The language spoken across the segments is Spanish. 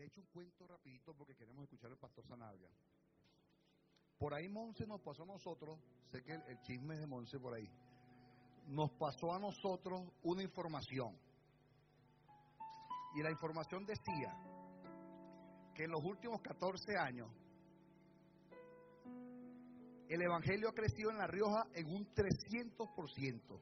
Le echo un cuento rapidito porque queremos escuchar al pastor Sanabria. Por ahí Monse nos pasó a nosotros, sé que el chisme es de Monse por ahí, nos pasó a nosotros una información. Y la información decía que en los últimos 14 años el evangelio ha crecido en La Rioja en un 300%.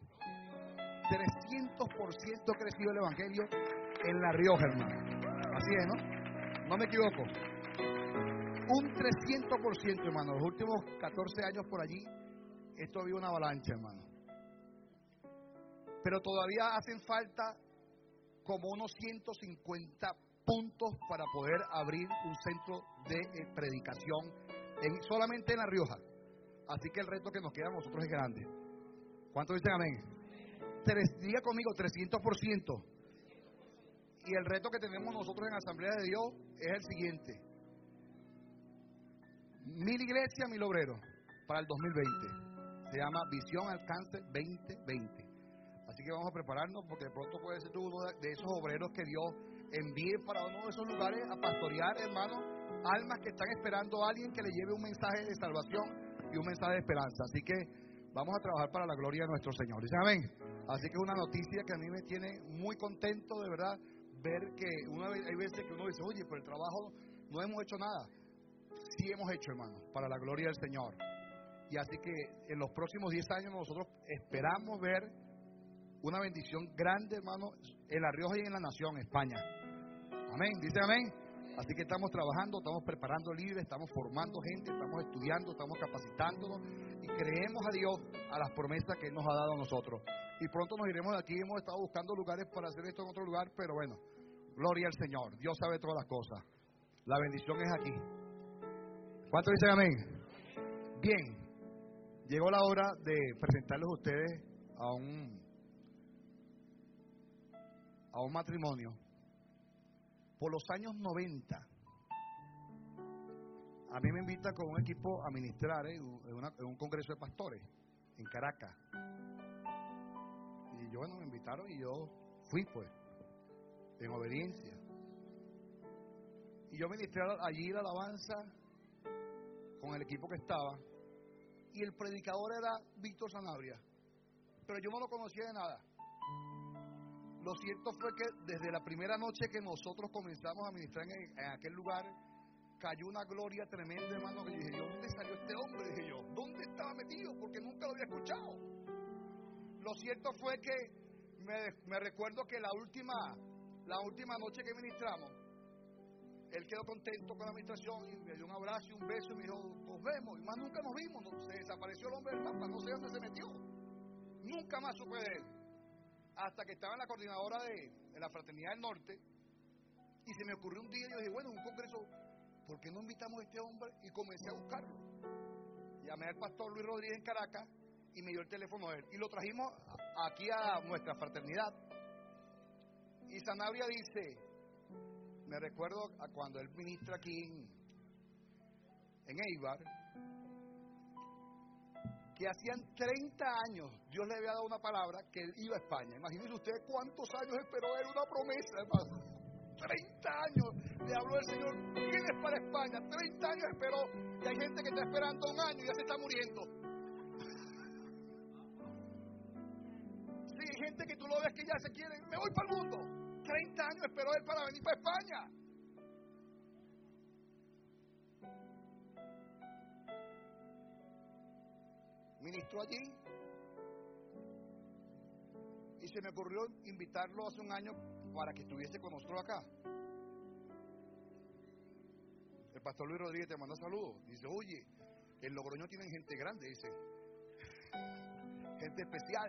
300% ha crecido el evangelio en La Rioja, hermano. Así es, ¿no? No me equivoco. Un 300%, hermano. Los últimos 14 años por allí, esto ha habido una avalancha, hermano. Pero todavía hacen falta como unos 150 puntos para poder abrir un centro de predicación solamente en La Rioja. Así que el reto que nos queda a nosotros es grande. ¿Cuántos dicen amén? Diga conmigo, 300%. Y el reto que tenemos nosotros en Asamblea de Dios es el siguiente: 1000 iglesias, 1000 obreros para el 2020. Se llama Visión Alcance 2020. Así que vamos a prepararnos, porque de pronto puede ser uno de esos obreros que Dios envíe para uno de esos lugares a pastorear, hermanos, almas que están esperando a alguien que le lleve un mensaje de salvación y un mensaje de esperanza. Así que vamos a trabajar para la gloria de nuestro Señor. ¿Dicen amén? Así que es una noticia que a mí me tiene muy contento, de verdad, ver que hay veces que uno dice, oye, por el trabajo no hemos hecho nada. Sí hemos hecho, hermano, para la gloria del Señor. Y así que en los próximos 10 años nosotros esperamos ver una bendición grande, hermano, en La Rioja y en la nación, España. Amén, dice amén. Así que estamos trabajando, estamos preparando líderes, estamos formando gente, estamos estudiando, estamos capacitándonos y creemos a Dios, a las promesas que Él nos ha dado a nosotros. Y pronto nos iremos de aquí. Hemos estado buscando lugares para hacer esto en otro lugar, pero bueno, gloria al Señor. Dios sabe todas las cosas. La bendición es aquí. ¿Cuántos dicen amén? Bien, llegó la hora de presentarles a ustedes a un matrimonio. Por los años 90, a mí me invita con un equipo a ministrar en un congreso de pastores en Caracas. Y yo, bueno, me invitaron y yo fui, pues, en obediencia. Y yo ministré allí la alabanza con el equipo que estaba. Y el predicador era Víctor Sanabria. Pero yo no lo conocía de nada. Lo cierto fue que desde la primera noche que nosotros comenzamos a ministrar en aquel lugar, cayó una gloria tremenda, hermano, que dije yo, ¿dónde salió este hombre? Dije yo, ¿dónde estaba metido? Porque nunca lo había escuchado. Lo cierto fue que me recuerdo que la última noche que ministramos, él quedó contento con la administración y me dio un abrazo y un beso y me dijo, nos vemos. Y más nunca nos vimos, se desapareció el hombre del mapa, no sé dónde se metió. Nunca más supe de él. Hasta que estaba en la coordinadora de la Fraternidad del Norte y se me ocurrió un día y yo dije, bueno, en un congreso, ¿por qué no invitamos a este hombre? Y comencé a buscarlo. Llamé al pastor Luis Rodríguez en Caracas y me dio el teléfono de él y lo trajimos aquí a nuestra fraternidad. Y Sanabria dice, me recuerdo a cuando él ministra aquí en Eibar, que hacían 30 años Dios le había dado una palabra que él iba a España. Imagínense ustedes cuántos años esperó él una promesa, hermano. 30 años le habló el Señor, vienes para España. 30 años esperó y hay gente que está esperando un año y ya se está muriendo. Sí, hay gente que tú lo ves que ya se quiere, me voy para el mundo. 30 años esperó él para venir para España. Ministró allí y se me ocurrió invitarlo hace un año para que estuviese con nosotros acá. El pastor Luis Rodríguez te manda saludos. Dice, oye, en Logroño tienen gente grande, dice, gente especial.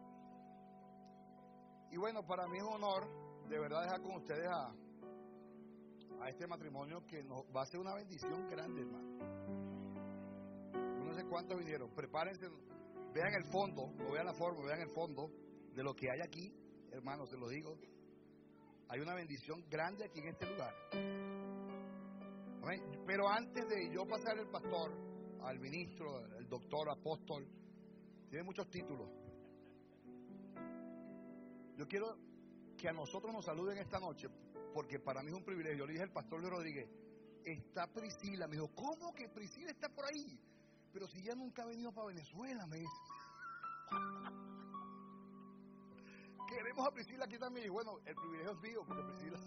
Y bueno, para mí es un honor de verdad dejar con ustedes a este matrimonio que nos va a ser una bendición grande, hermano. No sé cuántos vinieron, prepárense, vean el fondo, no vean la forma, vean el fondo de lo que hay aquí, hermanos, se lo digo. Hay una bendición grande aquí en este lugar. Amén. Pero antes de yo pasar el pastor al ministro, el doctor, apóstol, tiene muchos títulos. Yo quiero que que a nosotros nos saluden esta noche, porque para mí es un privilegio. Yo le dije al pastor Luis Rodríguez, está Priscila. Me dijo, ¿cómo que Priscila está por ahí? Pero si ella nunca ha venido para Venezuela, me dice. Queremos a Priscila aquí también. Y bueno, el privilegio es mío, porque Priscila.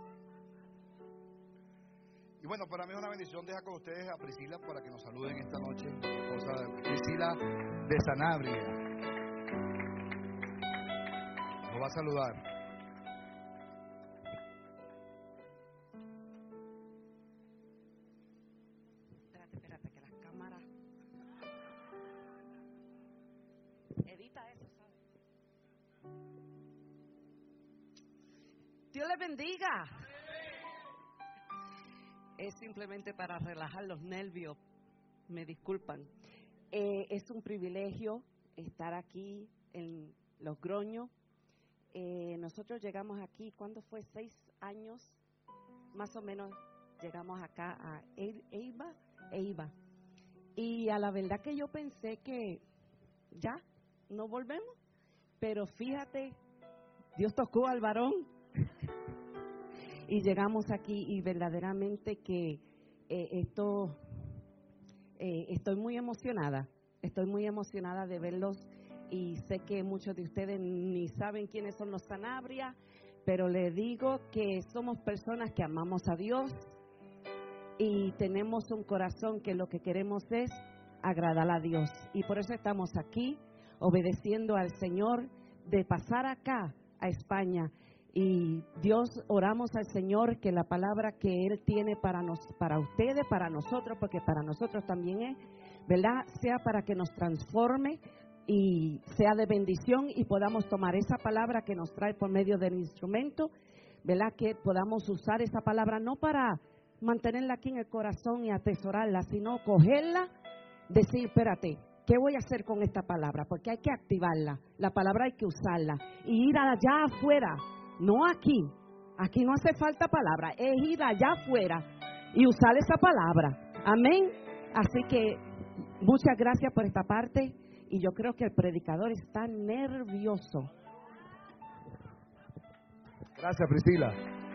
Y bueno, para mí es una bendición dejar con ustedes a Priscila para que nos saluden esta noche. Priscila de Sanabria nos va a saludar. Espérate, que las cámaras. Edita eso, ¿sabes? Dios les bendiga. Es simplemente para relajar los nervios. Me disculpan. Es un privilegio estar aquí en Los Groños. Nosotros llegamos aquí, ¿cuándo fue? 6 años, más o menos, llegamos acá a Eiva. Y a la verdad que yo pensé que ya, no volvemos. Pero fíjate, Dios tocó al varón. Y llegamos aquí y verdaderamente que estoy muy emocionada de verlos, y sé que muchos de ustedes ni saben quiénes son los Sanabria, pero les digo que somos personas que amamos a Dios y tenemos un corazón que lo que queremos es agradar a Dios, y por eso estamos aquí obedeciendo al Señor de pasar acá a España. Y Dios, oramos al Señor que la palabra que Él tiene para ustedes, para nosotros, porque para nosotros también es, ¿verdad?, sea para que nos transforme y sea de bendición, y podamos tomar esa palabra que nos trae por medio del instrumento, ¿verdad?, que podamos usar esa palabra no para mantenerla aquí en el corazón y atesorarla, sino cogerla, decir, espérate, ¿qué voy a hacer con esta palabra? Porque hay que activarla, la palabra hay que usarla, y ir allá afuera. No aquí no hace falta palabra, es ir allá afuera y usar esa palabra. Amén. Así que muchas gracias por esta parte, y yo creo que el predicador está nervioso. Gracias, Priscila.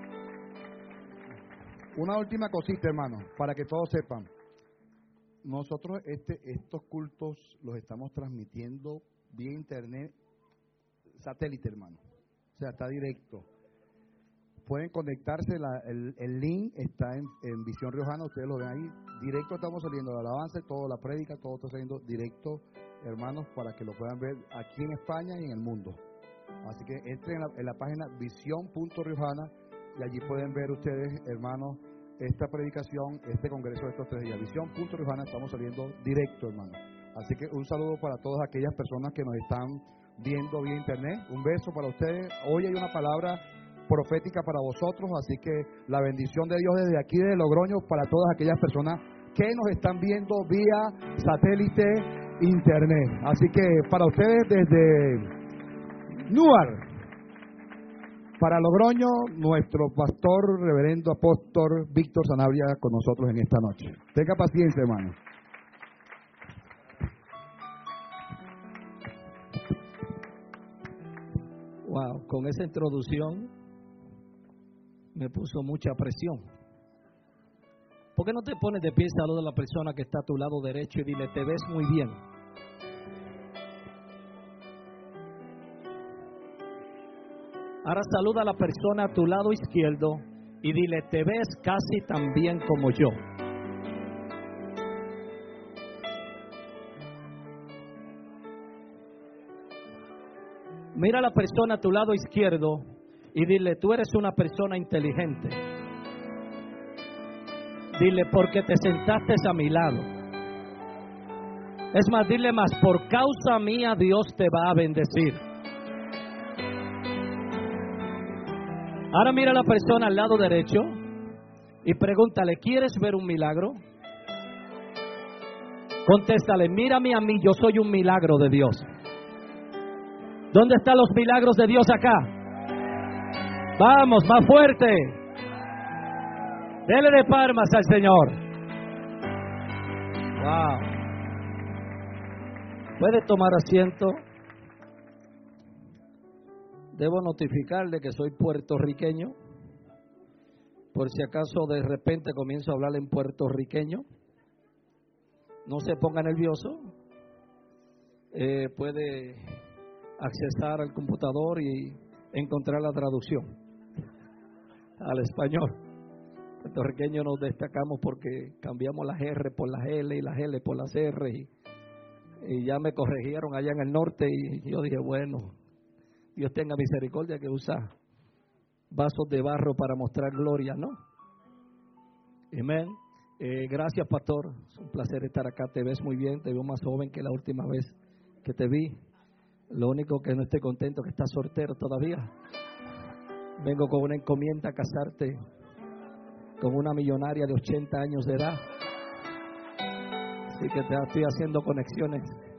Una última cosita, hermano, para que todos sepan. Nosotros estos cultos los estamos transmitiendo vía internet, satélite, hermano. O sea, está directo. Pueden conectarse, el link está en Visión Riojana, ustedes lo ven ahí. Directo estamos saliendo la alabanza, toda la prédica, todo está saliendo directo, hermanos, para que lo puedan ver aquí en España y en el mundo. Así que entren en la página visión.riojana y allí pueden ver ustedes, hermanos, esta predicación, este congreso de estos 3 días. Visión.riojana, estamos saliendo directo, hermano. Así que un saludo para todas aquellas personas que nos están viendo vía internet. Un beso para ustedes. Hoy hay una palabra profética para vosotros, así que la bendición de Dios desde aquí de Logroño para todas aquellas personas que nos están viendo vía satélite internet. Así que para ustedes desde Newark, para Logroño, nuestro pastor, reverendo apóstol Víctor Sanabria con nosotros en esta noche. Tenga paciencia, hermano. Wow, con esa introducción me puso mucha presión. ¿Por qué no te pones de pie y saluda a la persona que está a tu lado derecho y dile, te ves muy bien? Ahora saluda a la persona a tu lado izquierdo y dile, te ves casi tan bien como yo. Mira a la persona a tu lado izquierdo y dile, tú eres una persona inteligente. Dile, porque te sentaste a mi lado. Es más, dile más, por causa mía Dios te va a bendecir. Ahora mira a la persona al lado derecho y pregúntale, ¿quieres ver un milagro? Contéstale, mírame a mí, yo soy un milagro de Dios. ¿Dónde están los milagros de Dios acá? Vamos, más fuerte. Dele de palmas al Señor. Wow. Puede tomar asiento. Debo notificarle que soy puertorriqueño. Por si acaso de repente comienzo a hablar en puertorriqueño, no se ponga nervioso. Puede accesar al computador y encontrar la traducción al español. Puertorriqueños nos destacamos porque cambiamos las R por las L y las L por las R y ya me corrigieron allá en el norte y yo dije, bueno, Dios tenga misericordia que usa vasos de barro para mostrar gloria, ¿no? Amén. Gracias, pastor. Es un placer estar acá. Te ves muy bien, te veo más joven que la última vez que te vi. Lo único que no estoy contento es que estás soltero todavía. Vengo con una encomienda a casarte con una millonaria de 80 años de edad. Así que te estoy haciendo conexiones.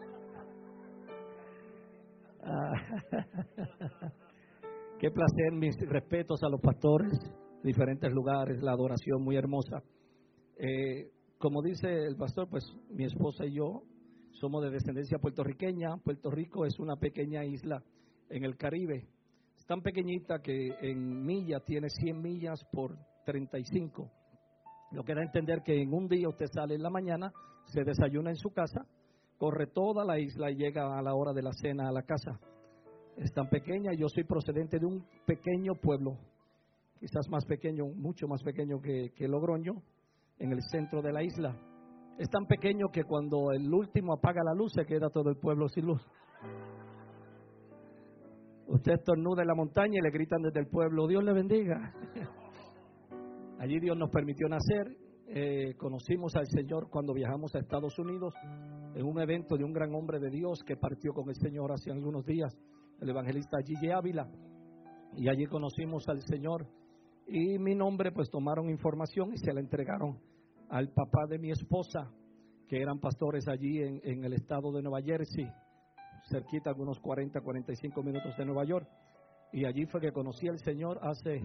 Qué placer, mis respetos a los pastores de diferentes lugares, la adoración muy hermosa. Como dice el pastor, pues mi esposa y yo somos de descendencia puertorriqueña. Puerto Rico es una pequeña isla en el Caribe. Es tan pequeñita que en millas tiene 100 millas por 35. Lo que da a entender que en un día usted sale en la mañana, se desayuna en su casa, corre toda la isla y llega a la hora de la cena a la casa. Es tan pequeña. Yo soy procedente de un pequeño pueblo, quizás más pequeño, mucho más pequeño que Logroño, en el centro de la isla. Es tan pequeño que cuando el último apaga la luz se queda todo el pueblo sin luz. Usted estornuda en la montaña y le gritan desde el pueblo, Dios le bendiga. Allí Dios nos permitió nacer. Conocimos al Señor cuando viajamos a Estados Unidos en un evento de un gran hombre de Dios que partió con el Señor hace algunos días, el evangelista Gigi Ávila, y allí conocimos al Señor. Y mi nombre pues tomaron información y se la entregaron al papá de mi esposa, que eran pastores allí en el estado de Nueva Jersey, cerquita, algunos 40-45 minutos de Nueva York. Y allí fue que conocí al Señor hace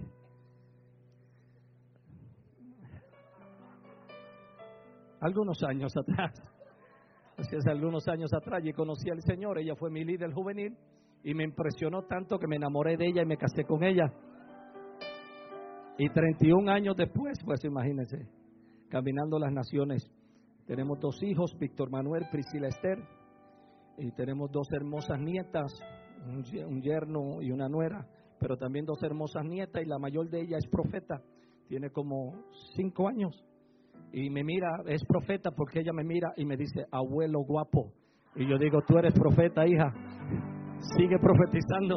algunos años atrás. Así es, algunos años atrás y conocí al Señor. Ella fue mi líder juvenil y me impresionó tanto que me enamoré de ella y me casé con ella. Y 31 años después, pues imagínense, caminando las naciones. Tenemos 2 hijos, Víctor Manuel, Priscila Esther, y tenemos 2 hermosas nietas, un yerno y una nuera, pero también 2 hermosas nietas, y la mayor de ellas es profeta, tiene como 5 años, y me mira, es profeta porque ella me mira y me dice, abuelo guapo, y yo digo, tú eres profeta, hija, sigue profetizando.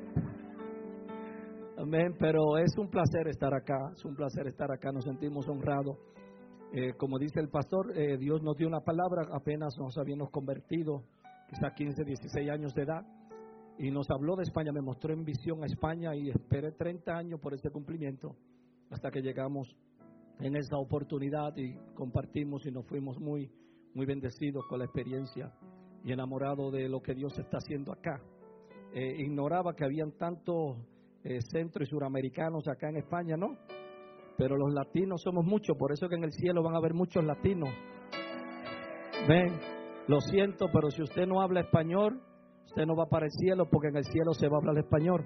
Amén, pero es un placer estar acá, nos sentimos honrados. Como dice el pastor, Dios nos dio una palabra, apenas nos habíamos convertido, quizá 15, 16 años de edad, y nos habló de España, me mostró en visión a España y esperé 30 años por ese cumplimiento, hasta que llegamos en esa oportunidad y compartimos y nos fuimos muy, muy bendecidos con la experiencia y enamorados de lo que Dios está haciendo acá. Ignoraba que habían tantos centro y suramericanos acá en España, ¿no? Pero los latinos somos muchos, por eso que en el cielo van a haber muchos latinos. Ven, lo siento, pero si usted no habla español, usted no va para el cielo, porque en el cielo se va a hablar español.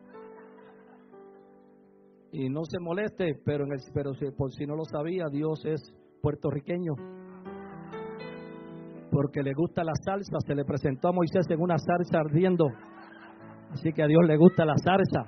Y no se moleste, pero por si no lo sabía, Dios es puertorriqueño, porque le gusta la salsa. Se le presentó a Moisés en una zarza ardiendo, así que a Dios le gusta la zarza.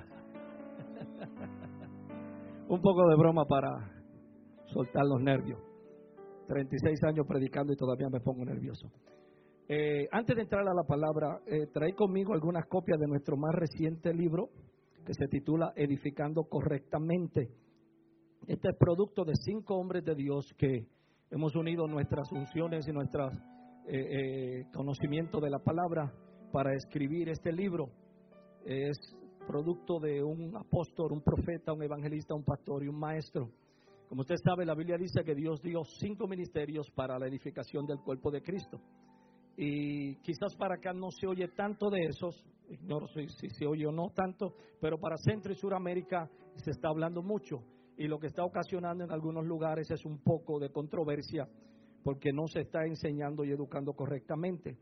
Un poco de broma para soltar los nervios. 36 años predicando y todavía me pongo nervioso. Antes de entrar a la palabra, traí conmigo algunas copias de nuestro más reciente libro, que se titula Edificando Correctamente. Este es producto de 5 hombres de Dios que hemos unido nuestras funciones y nuestro conocimiento de la palabra para escribir este libro. Es producto de un apóstol, un profeta, un evangelista, un pastor y un maestro. Como usted sabe, la Biblia dice que Dios dio 5 ministerios para la edificación del cuerpo de Cristo. Y quizás para acá no se oye tanto de esos, ignoro si se oye o no tanto, pero para Centro y Suramérica se está hablando mucho. Y lo que está ocasionando en algunos lugares es un poco de controversia, porque no se está enseñando y educando correctamente.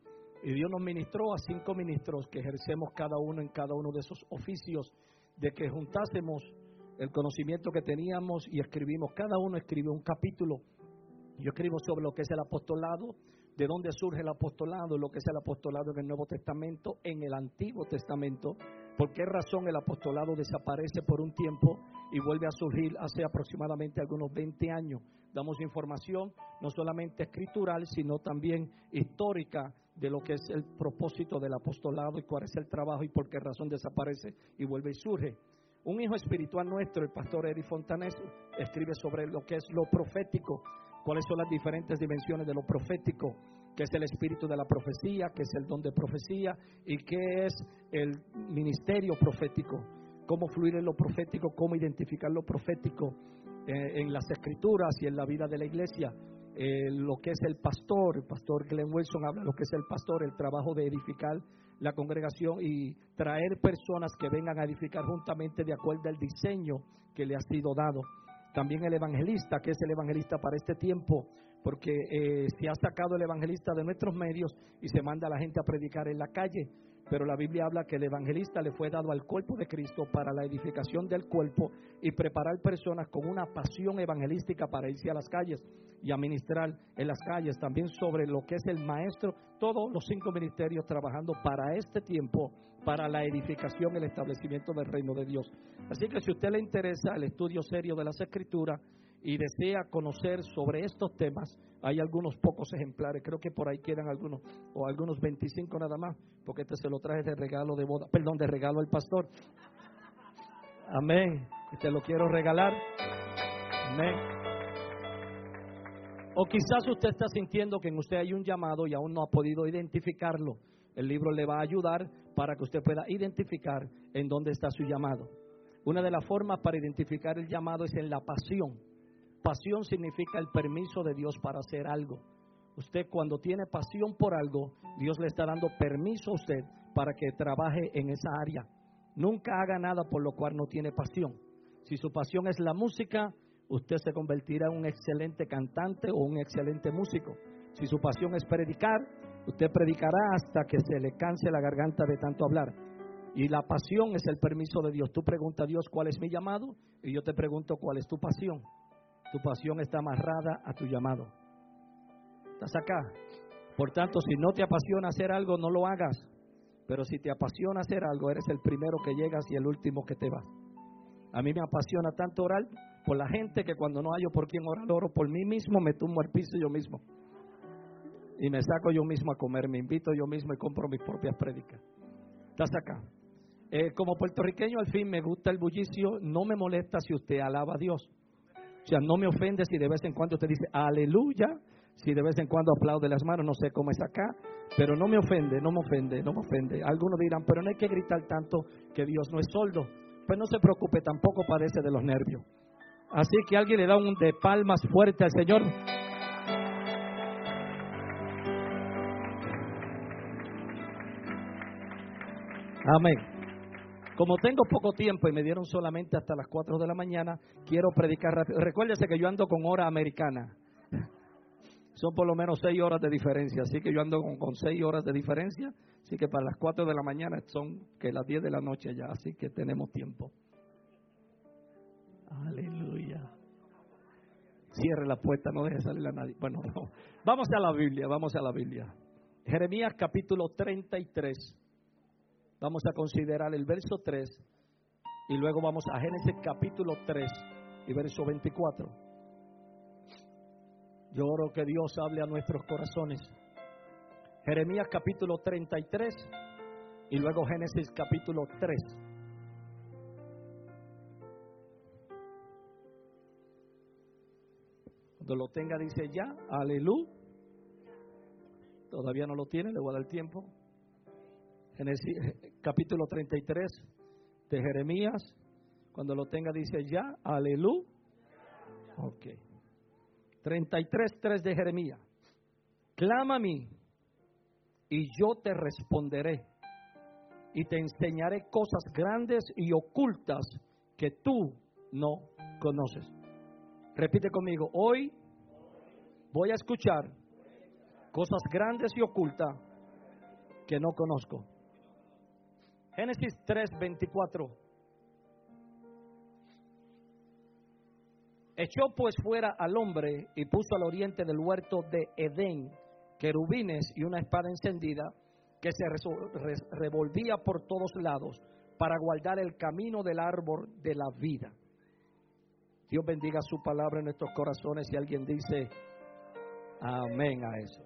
Y Dios nos ministró a 5 ministros que ejercemos cada uno en cada uno de esos oficios, de que juntásemos el conocimiento que teníamos y escribimos. Cada uno escribió un capítulo. Yo escribo sobre lo que es el apostolado, de dónde surge el apostolado, lo que es el apostolado en el Nuevo Testamento, en el Antiguo Testamento, por qué razón el apostolado desaparece por un tiempo y vuelve a surgir hace aproximadamente algunos 20 años. Damos información no solamente escritural, sino también histórica de lo que es el propósito del apostolado y cuál es el trabajo y por qué razón desaparece y vuelve y surge. Un hijo espiritual nuestro, el pastor Eric Fontanés, escribe sobre lo que es lo profético, cuáles son las diferentes dimensiones de lo profético, qué es el espíritu de la profecía, qué es el don de profecía y qué es el ministerio profético, cómo fluir en lo profético, cómo identificar lo profético en las escrituras y en la vida de la iglesia. Lo que es el pastor Glenn Wilson habla de lo que es el pastor, el trabajo de edificar la congregación y traer personas que vengan a edificar juntamente de acuerdo al diseño que le ha sido dado. También el evangelista, que es el evangelista para este tiempo, porque se ha sacado el evangelista de nuestros medios y se manda a la gente a predicar en la calle. Pero la Biblia habla que el evangelista le fue dado al cuerpo de Cristo para la edificación del cuerpo y preparar personas con una pasión evangelística para irse a las calles y a ministrar en las calles. También sobre lo que es el maestro, todos los 5 ministerios trabajando para este tiempo, para la edificación y el establecimiento del reino de Dios. Así que si a usted le interesa el estudio serio de las Escrituras y desea conocer sobre estos temas, hay algunos pocos ejemplares, creo que por ahí quedan algunos, o algunos 25 nada más, porque este se lo traje de regalo de boda, perdón, de regalo al pastor. Amén, te lo quiero regalar. Amén. O quizás usted está sintiendo que en usted hay un llamado y aún no ha podido identificarlo. El libro le va a ayudar para que usted pueda identificar en dónde está su llamado. Una de las formas para identificar el llamado es en la pasión. Pasión significa el permiso de Dios para hacer algo. Usted cuando tiene pasión por algo, Dios le está dando permiso a usted para que trabaje en esa área. Nunca haga nada por lo cual no tiene pasión. Si su pasión es la música, usted se convertirá en un excelente cantante o un excelente músico. Si su pasión es predicar, usted predicará hasta que se le canse la garganta de tanto hablar. Y la pasión es el permiso de Dios. Tú preguntas a Dios cuál es mi llamado y yo te pregunto cuál es tu pasión. Tu pasión está amarrada a tu llamado. ¿Estás acá? Por tanto, si no te apasiona hacer algo, no lo hagas. Pero si te apasiona hacer algo, eres el primero que llegas y el último que te va. A mí me apasiona tanto orar por la gente que cuando no hallo por quién orar, oro por mí mismo, me tumbo al piso yo mismo. Y me saco yo mismo a comer, me invito yo mismo y compro mis propias prédicas. ¿Estás acá? Como puertorriqueño, al fin me gusta el bullicio, no me molesta si usted alaba a Dios. O sea, no me ofende si de vez en cuando usted dice aleluya, si de vez en cuando aplaude las manos, no sé cómo es acá, pero no me ofende. Algunos dirán, pero no hay que gritar tanto que Dios no es sordo. Pues no se preocupe, tampoco padece de los nervios. Así que alguien le da un de palmas fuerte al Señor. Amén. Como tengo poco tiempo y me dieron solamente hasta las 4 de la mañana, quiero predicar rápido. Recuérdese que yo ando con hora americana. Son por lo menos 6 horas de diferencia, así que yo ando con 6 horas de diferencia. Así que para las 4 de la mañana son que las 10 de la noche ya, así que tenemos tiempo. Aleluya. Cierre la puerta, no deje salir a nadie. Bueno, no. Vamos a la Biblia. Jeremías capítulo 33. Vamos a considerar el verso 3 y luego vamos a Génesis capítulo 3 y verso 24. Yo oro que Dios hable a nuestros corazones. Jeremías capítulo 33 y luego Génesis capítulo 3. Cuando lo tenga dice ya, aleluya. Todavía no lo tiene, le voy a dar tiempo. Génesis capítulo 33 de Jeremías. Cuando lo tenga dice ya, aleluya. Ok. 33:3 de Jeremías. Clama a mí y yo te responderé y te enseñaré cosas grandes y ocultas que tú no conoces. Repite conmigo, hoy voy a escuchar cosas grandes y ocultas que no conozco. Génesis 3:24. Echó pues fuera al hombre y puso al oriente del huerto de Edén querubines y una espada encendida que se revolvía por todos lados para guardar el camino del árbol de la vida. Dios bendiga su palabra en nuestros corazones. Y alguien dice amén a eso.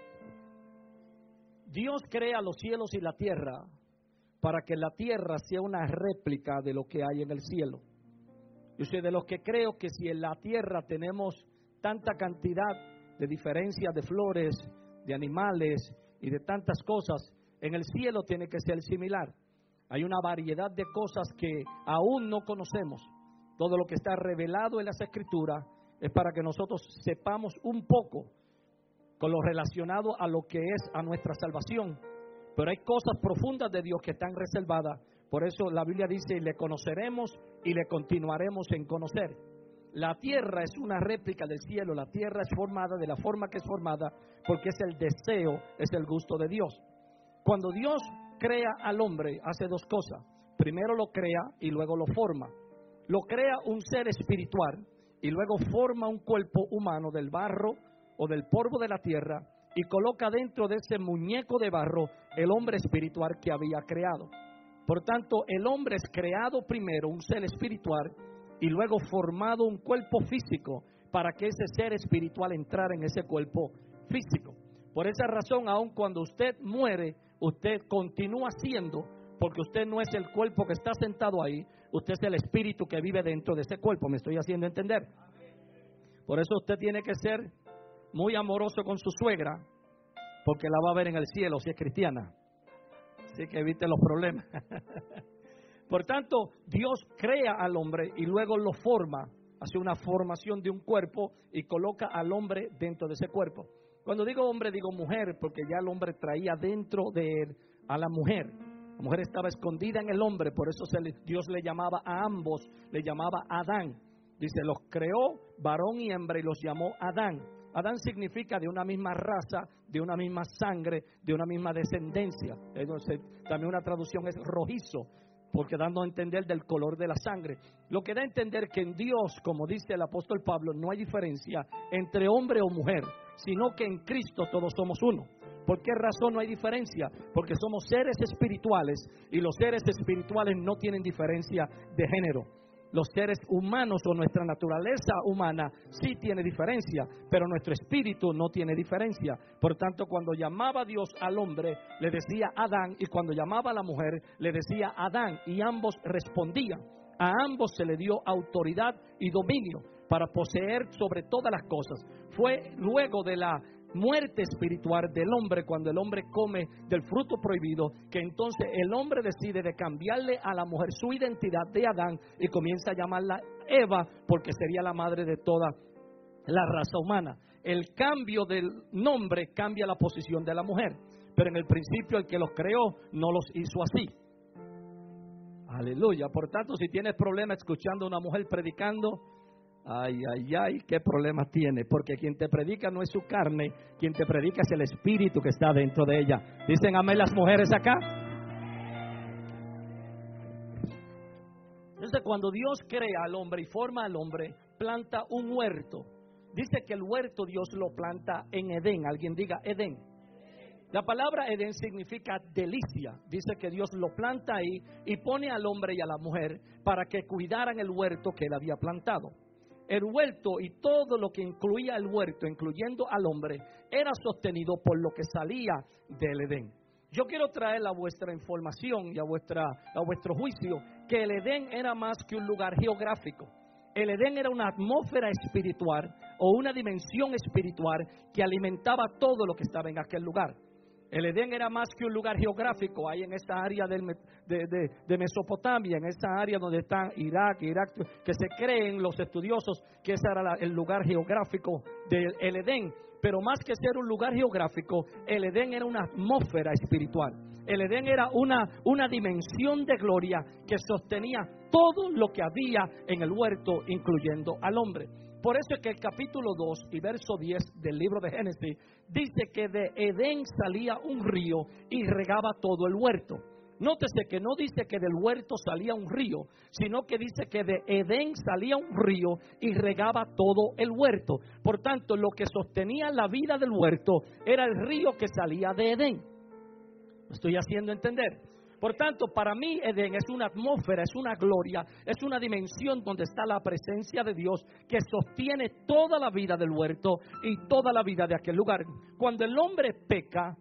Dios crea los cielos y la tierra para que la tierra sea una réplica de lo que hay en el cielo. Yo soy de los que creo que si en la tierra tenemos tanta cantidad de diferencias de flores, de animales y de tantas cosas, en el cielo tiene que ser similar. Hay una variedad de cosas que aún no conocemos. Todo lo que está revelado en las Escrituras es para que nosotros sepamos un poco con lo relacionado a lo que es a nuestra salvación. Pero hay cosas profundas de Dios que están reservadas. Por eso la Biblia dice, le conoceremos y le continuaremos en conocer. La tierra es una réplica del cielo. La tierra es formada de la forma que es formada porque es el deseo, es el gusto de Dios. Cuando Dios crea al hombre, hace dos cosas. Primero lo crea y luego lo forma. Lo crea un ser espiritual y luego forma un cuerpo humano del barro o del polvo de la tierra y coloca dentro de ese muñeco de barro el hombre espiritual que había creado. Por tanto, el hombre es creado primero, un ser espiritual, y luego formado un cuerpo físico para que ese ser espiritual entrara en ese cuerpo físico. Por esa razón, aun cuando usted muere, usted continúa siendo, porque usted no es el cuerpo que está sentado ahí, usted es el espíritu que vive dentro de ese cuerpo. ¿Me estoy haciendo entender? Por eso usted tiene que ser muy amoroso con su suegra, porque la va a ver en el cielo si es cristiana. Así que evite los problemas. Por tanto, Dios crea al hombre y luego lo forma, hace una formación de un cuerpo y coloca al hombre dentro de ese cuerpo. Cuando digo hombre, digo mujer, porque ya el hombre traía dentro de él a la mujer. La mujer estaba escondida en el hombre, por eso Dios le llamaba a ambos, le llamaba Adán. Dice, los creó varón y hembra y los llamó Adán. Adán significa de una misma raza, de una misma sangre, de una misma descendencia. Entonces, también una traducción es rojizo, porque dando a entender del color de la sangre. Lo que da a entender que en Dios, como dice el apóstol Pablo, no hay diferencia entre hombre o mujer, sino que en Cristo todos somos uno. ¿Por qué razón no hay diferencia? Porque somos seres espirituales y los seres espirituales no tienen diferencia de género. Los seres humanos o nuestra naturaleza humana sí tiene diferencia, pero nuestro espíritu no tiene diferencia. Por tanto, cuando llamaba Dios al hombre, le decía Adán, y cuando llamaba a la mujer, le decía Adán, y ambos respondían. A ambos se le dio autoridad y dominio para poseer sobre todas las cosas. Fue luego de la muerte espiritual del hombre, cuando el hombre come del fruto prohibido, que entonces el hombre decide de cambiarle a la mujer su identidad de Adán y comienza a llamarla Eva, porque sería la madre de toda la raza humana. El cambio del nombre cambia la posición de la mujer, pero en el principio el que los creó no los hizo así. Aleluya. Por tanto, si tienes problemas escuchando a una mujer predicando, ay, qué problemas tiene, porque quien te predica no es su carne, quien te predica es el espíritu que está dentro de ella. ¿Dicen amén las mujeres acá? Entonces, cuando Dios crea al hombre y forma al hombre, planta un huerto. Dice que el huerto Dios lo planta en Edén. Alguien diga Edén. La palabra Edén significa delicia. Dice que Dios lo planta ahí y pone al hombre y a la mujer para que cuidaran el huerto que él había plantado. El huerto y todo lo que incluía el huerto, incluyendo al hombre, era sostenido por lo que salía del Edén. Yo quiero traer a vuestra información y a vuestro juicio que el Edén era más que un lugar geográfico. El Edén era una atmósfera espiritual o una dimensión espiritual que alimentaba todo lo que estaba en aquel lugar. El Edén era más que un lugar geográfico. Hay en esta área de Mesopotamia, en esa área donde están Irak, que se creen los estudiosos que ese era el lugar geográfico del Edén. Pero más que ser un lugar geográfico, el Edén era una atmósfera espiritual. El Edén era una dimensión de gloria que sostenía todo lo que había en el huerto, incluyendo al hombre. Por eso es que el capítulo 2 y verso 10 del libro de Génesis dice que de Edén salía un río y regaba todo el huerto. Nótese que no dice que del huerto salía un río, sino que dice que de Edén salía un río y regaba todo el huerto. Por tanto, lo que sostenía la vida del huerto era el río que salía de Edén. ¿Me estoy haciendo entender? Por tanto, para mí Edén es una atmósfera, es una gloria, es una dimensión donde está la presencia de Dios que sostiene toda la vida del huerto y toda la vida de aquel lugar. Cuando el hombre peca,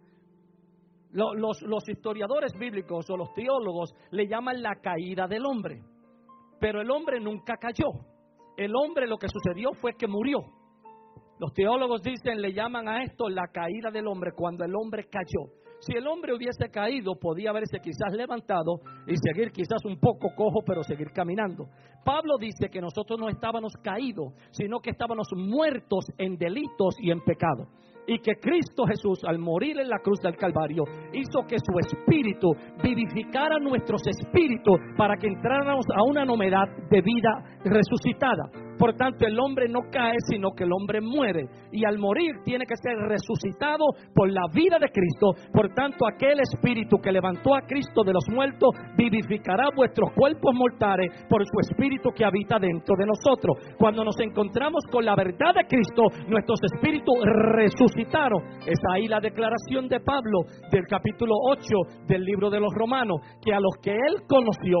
los historiadores bíblicos o los teólogos le llaman la caída del hombre. Pero el hombre nunca cayó. El hombre, lo que sucedió fue que murió. Los teólogos dicen, le llaman a esto la caída del hombre, cuando el hombre cayó. Si el hombre hubiese caído, podía haberse quizás levantado y seguir quizás un poco cojo, pero seguir caminando. Pablo dice que nosotros no estábamos caídos, sino que estábamos muertos en delitos y en pecado. Y que Cristo Jesús, al morir en la cruz del Calvario, hizo que su espíritu vivificara nuestros espíritus para que entráramos a una novedad de vida resucitada. Por tanto, el hombre no cae, sino que el hombre muere. Y al morir tiene que ser resucitado por la vida de Cristo. Por tanto, aquel espíritu que levantó a Cristo de los muertos vivificará vuestros cuerpos mortales por su espíritu que habita dentro de nosotros. Cuando nos encontramos con la verdad de Cristo, nuestros espíritus resucitaron. Es ahí la declaración de Pablo del capítulo 8 del libro de los Romanos, que a los que él conoció,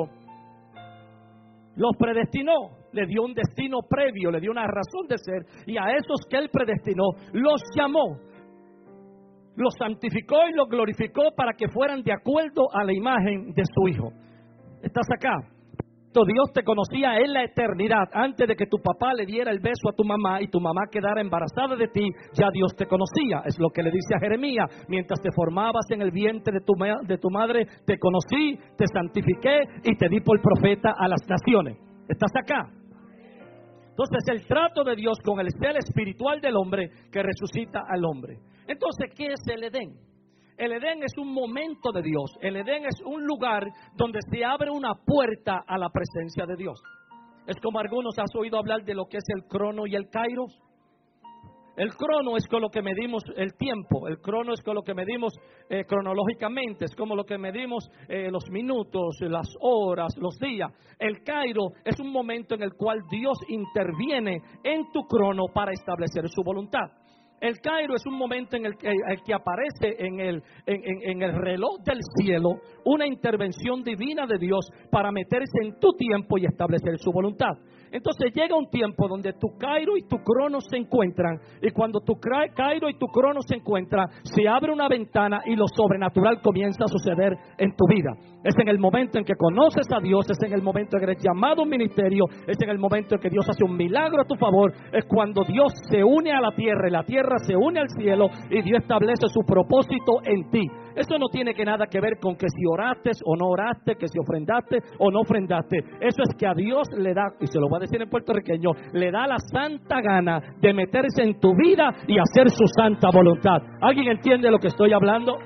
los predestinó, le dio un destino previo, le dio una razón de ser, y a esos que él predestinó, los llamó, los santificó y los glorificó para que fueran de acuerdo a la imagen de su Hijo. ¿Estás acá? Dios te conocía en la eternidad. Antes de que tu papá le diera el beso a tu mamá y tu mamá quedara embarazada de ti, ya Dios te conocía. Es lo que le dice a Jeremías: mientras te formabas en el vientre de tu madre, te conocí, te santifiqué y te di por profeta a las naciones. ¿Estás acá? Entonces, el trato de Dios con el ser espiritual del hombre que resucita al hombre. Entonces, ¿qué es el Edén? El Edén es un momento de Dios. El Edén es un lugar donde se abre una puerta a la presencia de Dios. Es como algunos has oído hablar de lo que es el crono y el kairos. El crono es con lo que medimos el tiempo. El crono es con lo que medimos cronológicamente. Es como lo que medimos los minutos, las horas, los días. El kairos es un momento en el cual Dios interviene en tu crono para establecer su voluntad. El Cairo es un momento en el que aparece en el reloj del cielo una intervención divina de Dios para meterse en tu tiempo y establecer su voluntad. Entonces llega un tiempo donde tu Cairo y tu crono se encuentran, y cuando tu Cairo y tu crono se encuentran, se abre una ventana y lo sobrenatural comienza a suceder en tu vida. Es en el momento en que conoces a Dios, es en el momento en que eres llamado a un ministerio, es en el momento en que Dios hace un milagro a tu favor, es cuando Dios se une a la tierra y la tierra se une al cielo y Dios establece su propósito en ti. Eso no tiene que nada que ver con que si oraste o no oraste, que si ofrendaste o no ofrendaste. Eso es que a Dios le da, y se lo voy a decir en puertorriqueño, le da la santa gana de meterse en tu vida y hacer su santa voluntad. ¿Alguien entiende lo que estoy hablando?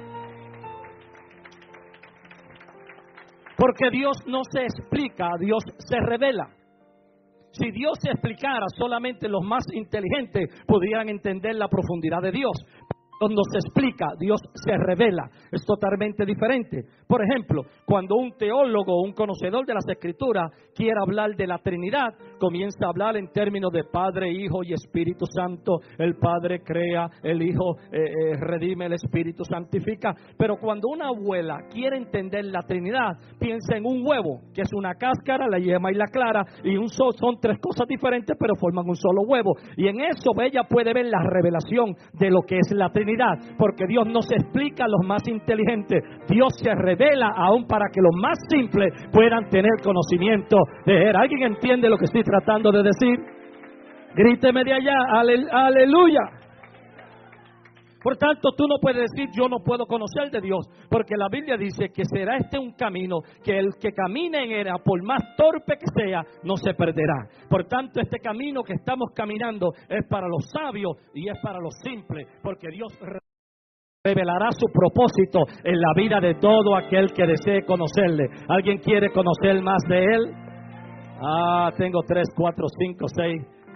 Porque Dios no se explica, Dios se revela. Si Dios se explicara, solamente los más inteligentes podrían entender la profundidad de Dios. Cuando se explica, Dios se revela. Es totalmente diferente. Por ejemplo, cuando un teólogo o un conocedor de las Escrituras quiere hablar de la Trinidad, comienza a hablar en términos de Padre, Hijo y Espíritu Santo. El Padre crea, el Hijo redime, el Espíritu santifica. Pero cuando una abuela quiere entender la Trinidad, piensa en un huevo, que es una cáscara, la yema y la clara, y son tres cosas diferentes, pero forman un solo huevo. Y en eso ella puede ver la revelación de lo que es la Trinidad. Porque Dios no se explica a los más inteligentes, Dios se revela aún para que los más simples puedan tener conocimiento de Él. ¿Alguien entiende lo que estoy tratando de decir? Gríteme de allá, aleluya. Por tanto, tú no puedes decir yo no puedo conocer de Dios, porque la Biblia dice que será este un camino que el que camine en él, por más torpe que sea, no se perderá. Por tanto, este camino que estamos caminando es para los sabios y es para los simples, porque Dios revelará su propósito en la vida de todo aquel que desee conocerle. ¿Alguien quiere conocer más de Él? Tengo 3, 4, 5, 6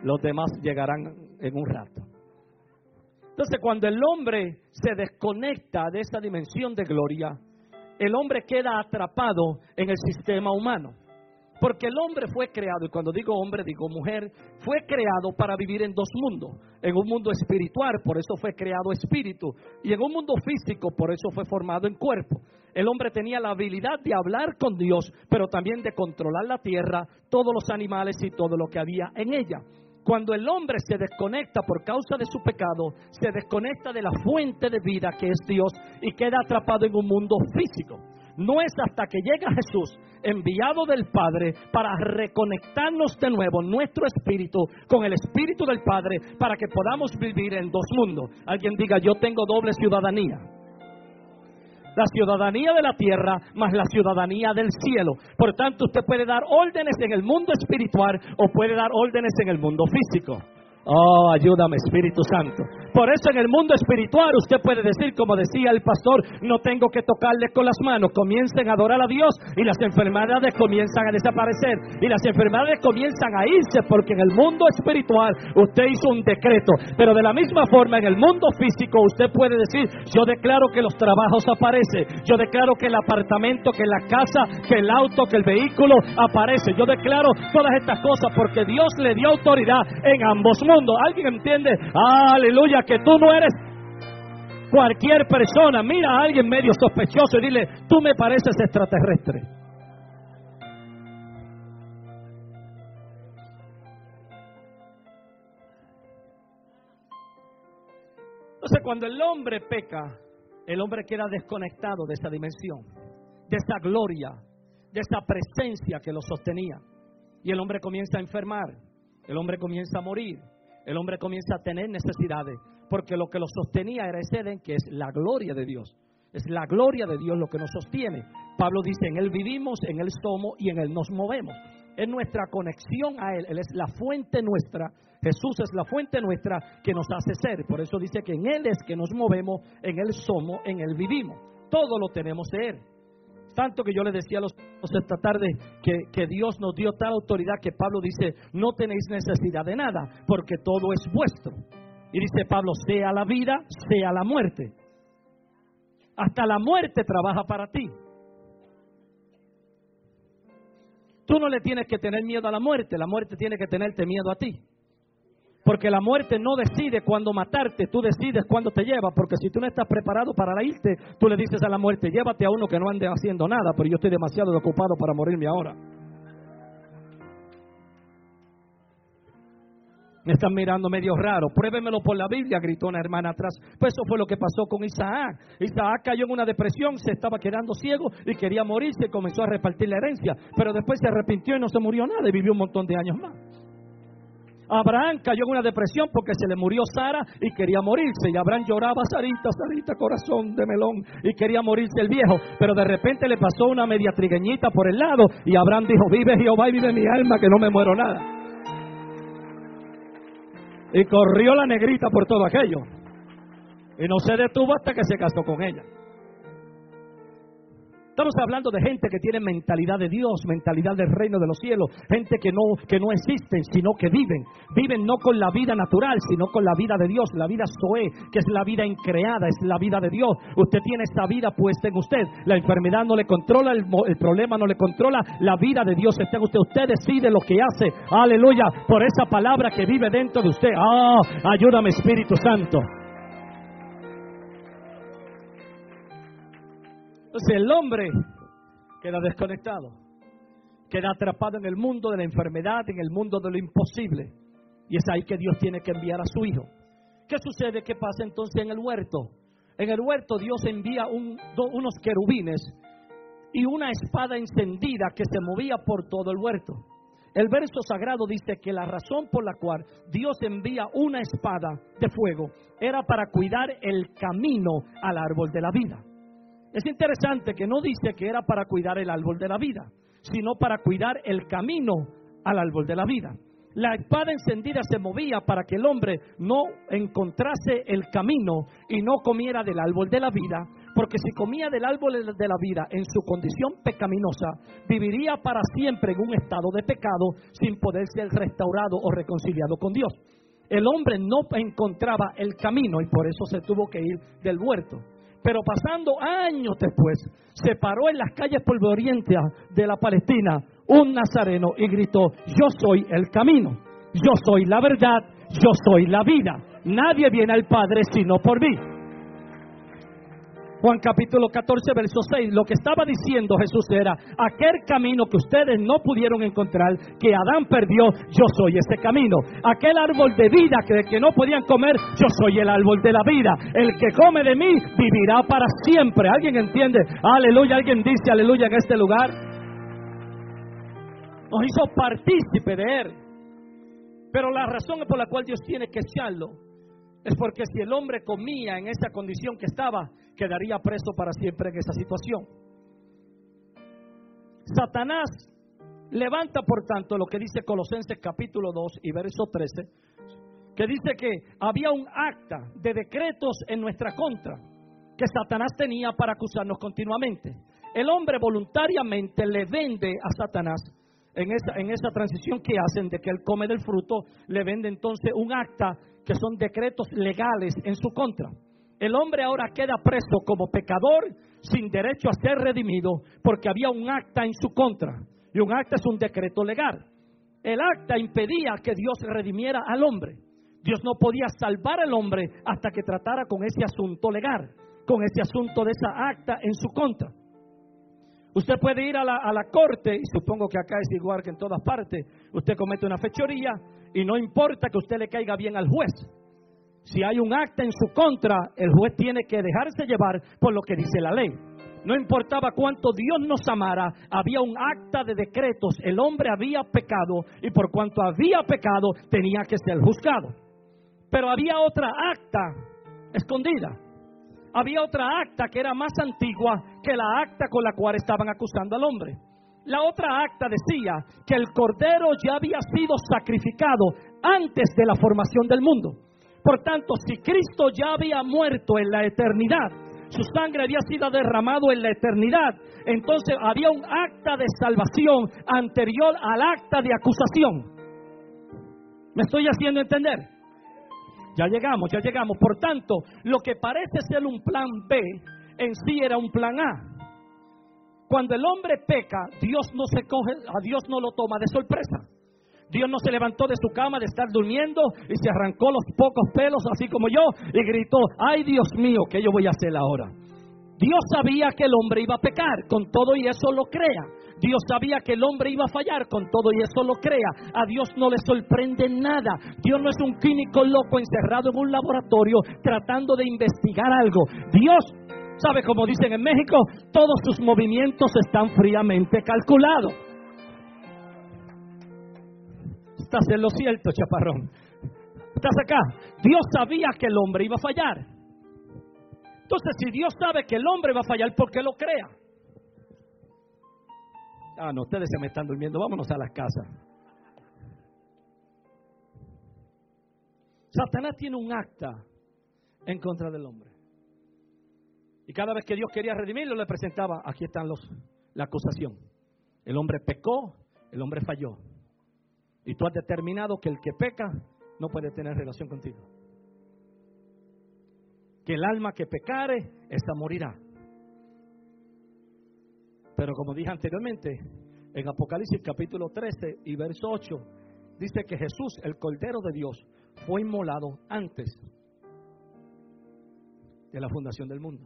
Los demás llegarán en un rato. Entonces, cuando el hombre se desconecta de esa dimensión de gloria, el hombre queda atrapado en el sistema humano. Porque el hombre fue creado, y cuando digo hombre digo mujer, fue creado para vivir en dos mundos. En un mundo espiritual, por eso fue creado espíritu, y en un mundo físico, por eso fue formado en cuerpo. El hombre tenía la habilidad de hablar con Dios, pero también de controlar la tierra, todos los animales y todo lo que había en ella. Cuando el hombre se desconecta por causa de su pecado, se desconecta de la fuente de vida que es Dios y queda atrapado en un mundo físico. No es hasta que llega Jesús, enviado del Padre, para reconectarnos de nuevo nuestro espíritu con el espíritu del Padre, para que podamos vivir en dos mundos. Alguien diga: yo tengo doble ciudadanía. La ciudadanía de la tierra más la ciudadanía del cielo. Por tanto, usted puede dar órdenes en el mundo espiritual o puede dar órdenes en el mundo físico. Oh, ayúdame, Espíritu Santo. Por eso en el mundo espiritual usted puede decir, como decía el pastor, no tengo que tocarles con las manos. Comiencen a adorar a Dios y las enfermedades comienzan a desaparecer y las enfermedades comienzan a irse, porque en el mundo espiritual usted hizo un decreto. Pero de la misma forma en el mundo físico usted puede decir: yo declaro que los trabajos aparecen, yo declaro que el apartamento, que la casa, que el auto, que el vehículo aparece. Yo declaro todas estas cosas porque Dios le dio autoridad en ambos mundos. ¿Alguien entiende? Aleluya, que tú no eres cualquier persona. Mira a alguien medio sospechoso y dile: tú me pareces extraterrestre. Entonces, cuando el hombre peca, el hombre queda desconectado de esa dimensión, de esa gloria, de esa presencia que lo sostenía. Y el hombre comienza a enfermar, el hombre comienza a morir, el hombre comienza a tener necesidades, porque lo que lo sostenía era ese Edén, que es la gloria de Dios. Es la gloria de Dios lo que nos sostiene. Pablo dice: en Él vivimos, en Él somos y en Él nos movemos. Es nuestra conexión a Él. Él es la fuente nuestra. Jesús es la fuente nuestra que nos hace ser. Por eso dice que en Él es que nos movemos, en Él somos, en Él vivimos. Todo lo tenemos de Él. Tanto que yo le decía a los esta tarde que Dios nos dio tal autoridad que Pablo dice: no tenéis necesidad de nada, porque todo es vuestro. Y dice Pablo: sea la vida, sea la muerte. Hasta la muerte trabaja para ti. Tú no le tienes que tener miedo a la muerte tiene que tenerte miedo a ti. Porque la muerte no decide cuándo matarte, tú decides cuándo te lleva. Porque si tú no estás preparado para irte, tú le dices a la muerte: llévate a uno que no ande haciendo nada, pero yo estoy demasiado ocupado para morirme ahora. Me están mirando medio raro. Pruébemelo por la Biblia, gritó una hermana atrás. Pues eso fue lo que pasó con Isaac. Isaac cayó en una depresión, se estaba quedando ciego y quería morirse, comenzó a repartir la herencia, pero después se arrepintió y no se murió nada y vivió un montón de años más. Abraham cayó en una depresión porque se le murió Sara y quería morirse, y Abraham lloraba: Sarita, Sarita, corazón de melón, y quería morirse el viejo, pero de repente le pasó una media trigueñita por el lado y Abraham dijo: vive Jehová y vive mi alma, que no me muero nada. Y corrió la negrita por todo aquello y no se detuvo hasta que se casó con ella. Estamos hablando de gente que tiene mentalidad de Dios, mentalidad del reino de los cielos, gente que no existen, sino que viven no con la vida natural, sino con la vida de Dios, la vida Zoé, que es la vida increada, es la vida de Dios. Usted tiene esta vida puesta en usted, la enfermedad no le controla, el problema no le controla, la vida de Dios está en usted. Usted decide lo que hace, aleluya, por esa palabra que vive dentro de usted. Ayúdame, Espíritu Santo. Entonces el hombre queda desconectado, queda atrapado en el mundo de la enfermedad, en el mundo de lo imposible. Y es ahí que Dios tiene que enviar a su Hijo. ¿Qué sucede? ¿Qué pasa entonces en el huerto? En el huerto Dios envía unos querubines y una espada encendida que se movía por todo el huerto. El verso sagrado dice que la razón por la cual Dios envía una espada de fuego era para cuidar el camino al árbol de la vida. Es interesante que no dice que era para cuidar el árbol de la vida, sino para cuidar el camino al árbol de la vida. La espada encendida se movía para que el hombre no encontrase el camino y no comiera del árbol de la vida, Porque si comía del árbol de la vida en su condición pecaminosa, viviría para siempre en un estado de pecado sin poder ser restaurado o reconciliado con Dios. El hombre no encontraba el camino y por eso se tuvo que ir del huerto. Pero pasando años después, se paró en las calles polvorientas de la Palestina un nazareno y gritó: yo soy el camino, yo soy la verdad, yo soy la vida. Nadie viene al Padre sino por mí. Juan capítulo 14, verso 6. Lo que estaba diciendo Jesús era: aquel camino que ustedes no pudieron encontrar, que Adán perdió, yo soy ese camino. Aquel árbol de vida que no podían comer, yo soy el árbol de la vida. El que come de mí vivirá para siempre. ¿Alguien entiende? Aleluya. ¿Alguien dice aleluya en este lugar? Nos hizo partícipe de Él. Pero la razón por la cual Dios tiene que echarlo es porque si el hombre comía en esa condición que estaba, quedaría preso para siempre en esa situación. Satanás levanta, por tanto, lo que dice Colosenses capítulo 2 y verso 13, que dice que había un acta de decretos en nuestra contra que Satanás tenía para acusarnos continuamente. El hombre voluntariamente le vende a Satanás en esa transición que hacen de que él come del fruto, le vende entonces un acta que son decretos legales en su contra. El hombre ahora queda preso como pecador sin derecho a ser redimido porque había un acta en su contra. Y un acta es un decreto legal. El acta impedía que Dios redimiera al hombre. Dios no podía salvar al hombre hasta que tratara con ese asunto legal, con ese asunto de esa acta en su contra. Usted puede ir a la corte, y supongo que acá es igual que en todas partes. Usted comete una fechoría y no importa que usted le caiga bien al juez. Si hay un acta en su contra, el juez tiene que dejarse llevar por lo que dice la ley. No importaba cuánto Dios nos amara, había un acta de decretos. El hombre había pecado y por cuanto había pecado tenía que ser juzgado. Pero había otra acta escondida. Había otra acta que era más antigua que la acta con la cual estaban acusando al hombre. La otra acta decía que el cordero ya había sido sacrificado antes de la formación del mundo. Por tanto, si Cristo ya había muerto en la eternidad, su sangre había sido derramado en la eternidad, entonces había un acta de salvación anterior al acta de acusación. ¿Me estoy haciendo entender? Ya llegamos. Por tanto, lo que parece ser un plan B, en sí era un plan A. Cuando el hombre peca, a Dios no lo toma de sorpresa. Dios no se levantó de su cama de estar durmiendo y se arrancó los pocos pelos, así como yo, y gritó: ay Dios mío, ¿qué yo voy a hacer ahora? Dios sabía que el hombre iba a pecar, con todo y eso lo crea. Dios sabía que el hombre iba a fallar, con todo y eso lo crea. A Dios no le sorprende nada. Dios no es un químico loco encerrado en un laboratorio tratando de investigar algo. Dios, ¿sabe cómo dicen en México? Todos sus movimientos están fríamente calculados. Estás en lo cierto, chaparrón. Estás acá. Dios sabía que el hombre iba a fallar. Entonces, si Dios sabe que el hombre va a fallar, ¿por qué lo crea? No, ustedes se me están durmiendo. Vámonos a las casas. Satanás tiene un acta en contra del hombre. Y cada vez que Dios quería redimirlo, le presentaba: aquí están la acusación. El hombre pecó, el hombre falló. Y tú has determinado que el que peca no puede tener relación contigo. Que el alma que pecare, esa morirá. Pero como dije anteriormente, en Apocalipsis capítulo 13 y verso 8, dice que Jesús, el Cordero de Dios, fue inmolado antes de la fundación del mundo.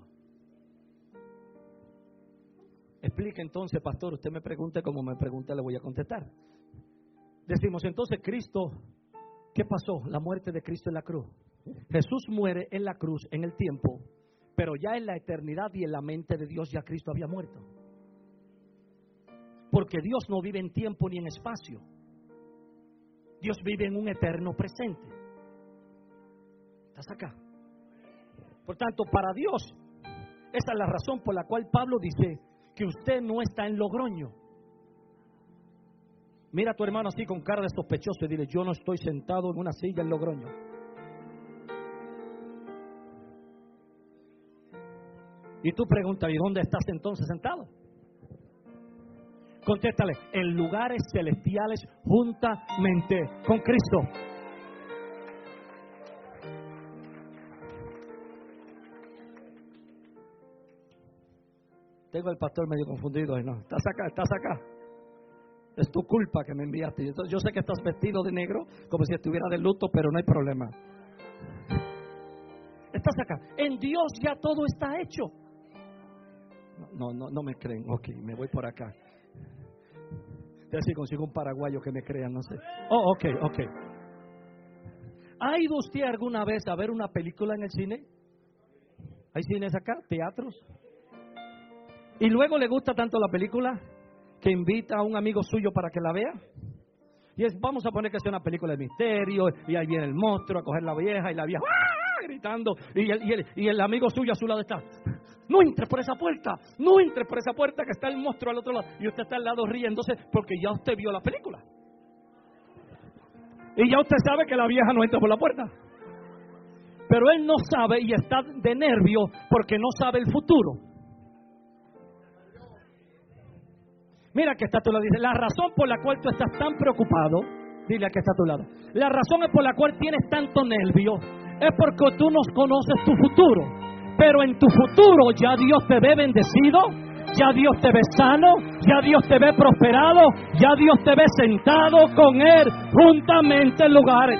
Explique entonces, pastor, usted me pregunte como me pregunta, le voy a contestar. Decimos entonces, Cristo, ¿qué pasó? La muerte de Cristo en la cruz. Jesús muere en la cruz en el tiempo, pero ya en la eternidad y en la mente de Dios ya Cristo había muerto. Porque Dios no vive en tiempo ni en espacio. Dios vive en un eterno presente. ¿Estás acá? Por tanto, para Dios, esa es la razón por la cual Pablo dice que usted no está en Logroño. Mira a tu hermano así con cara de sospechoso y dile: yo no estoy sentado en una silla en Logroño. Y tú preguntas, ¿y dónde estás entonces sentado? Contéstale, en lugares celestiales juntamente con Cristo. Tengo al pastor medio confundido. No, estás acá. Es tu culpa que me enviaste. Yo sé que estás vestido de negro como si estuviera de luto, pero no hay problema. Estás acá. En Dios ya todo está hecho. No me creen. Ok, me voy por acá. A ver si consigo un paraguayo que me crean, no sé. Oh, ok. ¿Ha ido usted alguna vez a ver una película en el cine? ¿Hay cines acá? ¿Teatros? ¿Y luego le gusta tanto la película que invita a un amigo suyo para que la vea? Y vamos a poner que sea una película de misterio, y ahí viene el monstruo a coger la vieja, y la vieja ¡ah! Gritando, y el amigo suyo a su lado está: no entres por esa puerta que está el monstruo al otro lado, y usted está al lado riéndose porque ya usted vio la película y ya usted sabe que la vieja no entra por la puerta, pero él no sabe y está de nervio porque no sabe el futuro. Mira que está a tu lado, dice: la razón por la cual tú estás tan preocupado, dile a que está a tu lado, la razón es por la cual tienes tanto nervio, es porque tú no conoces tu futuro. Pero en tu futuro ya Dios te ve bendecido, ya Dios te ve sano, ya Dios te ve prosperado, ya Dios te ve sentado con Él juntamente en lugares.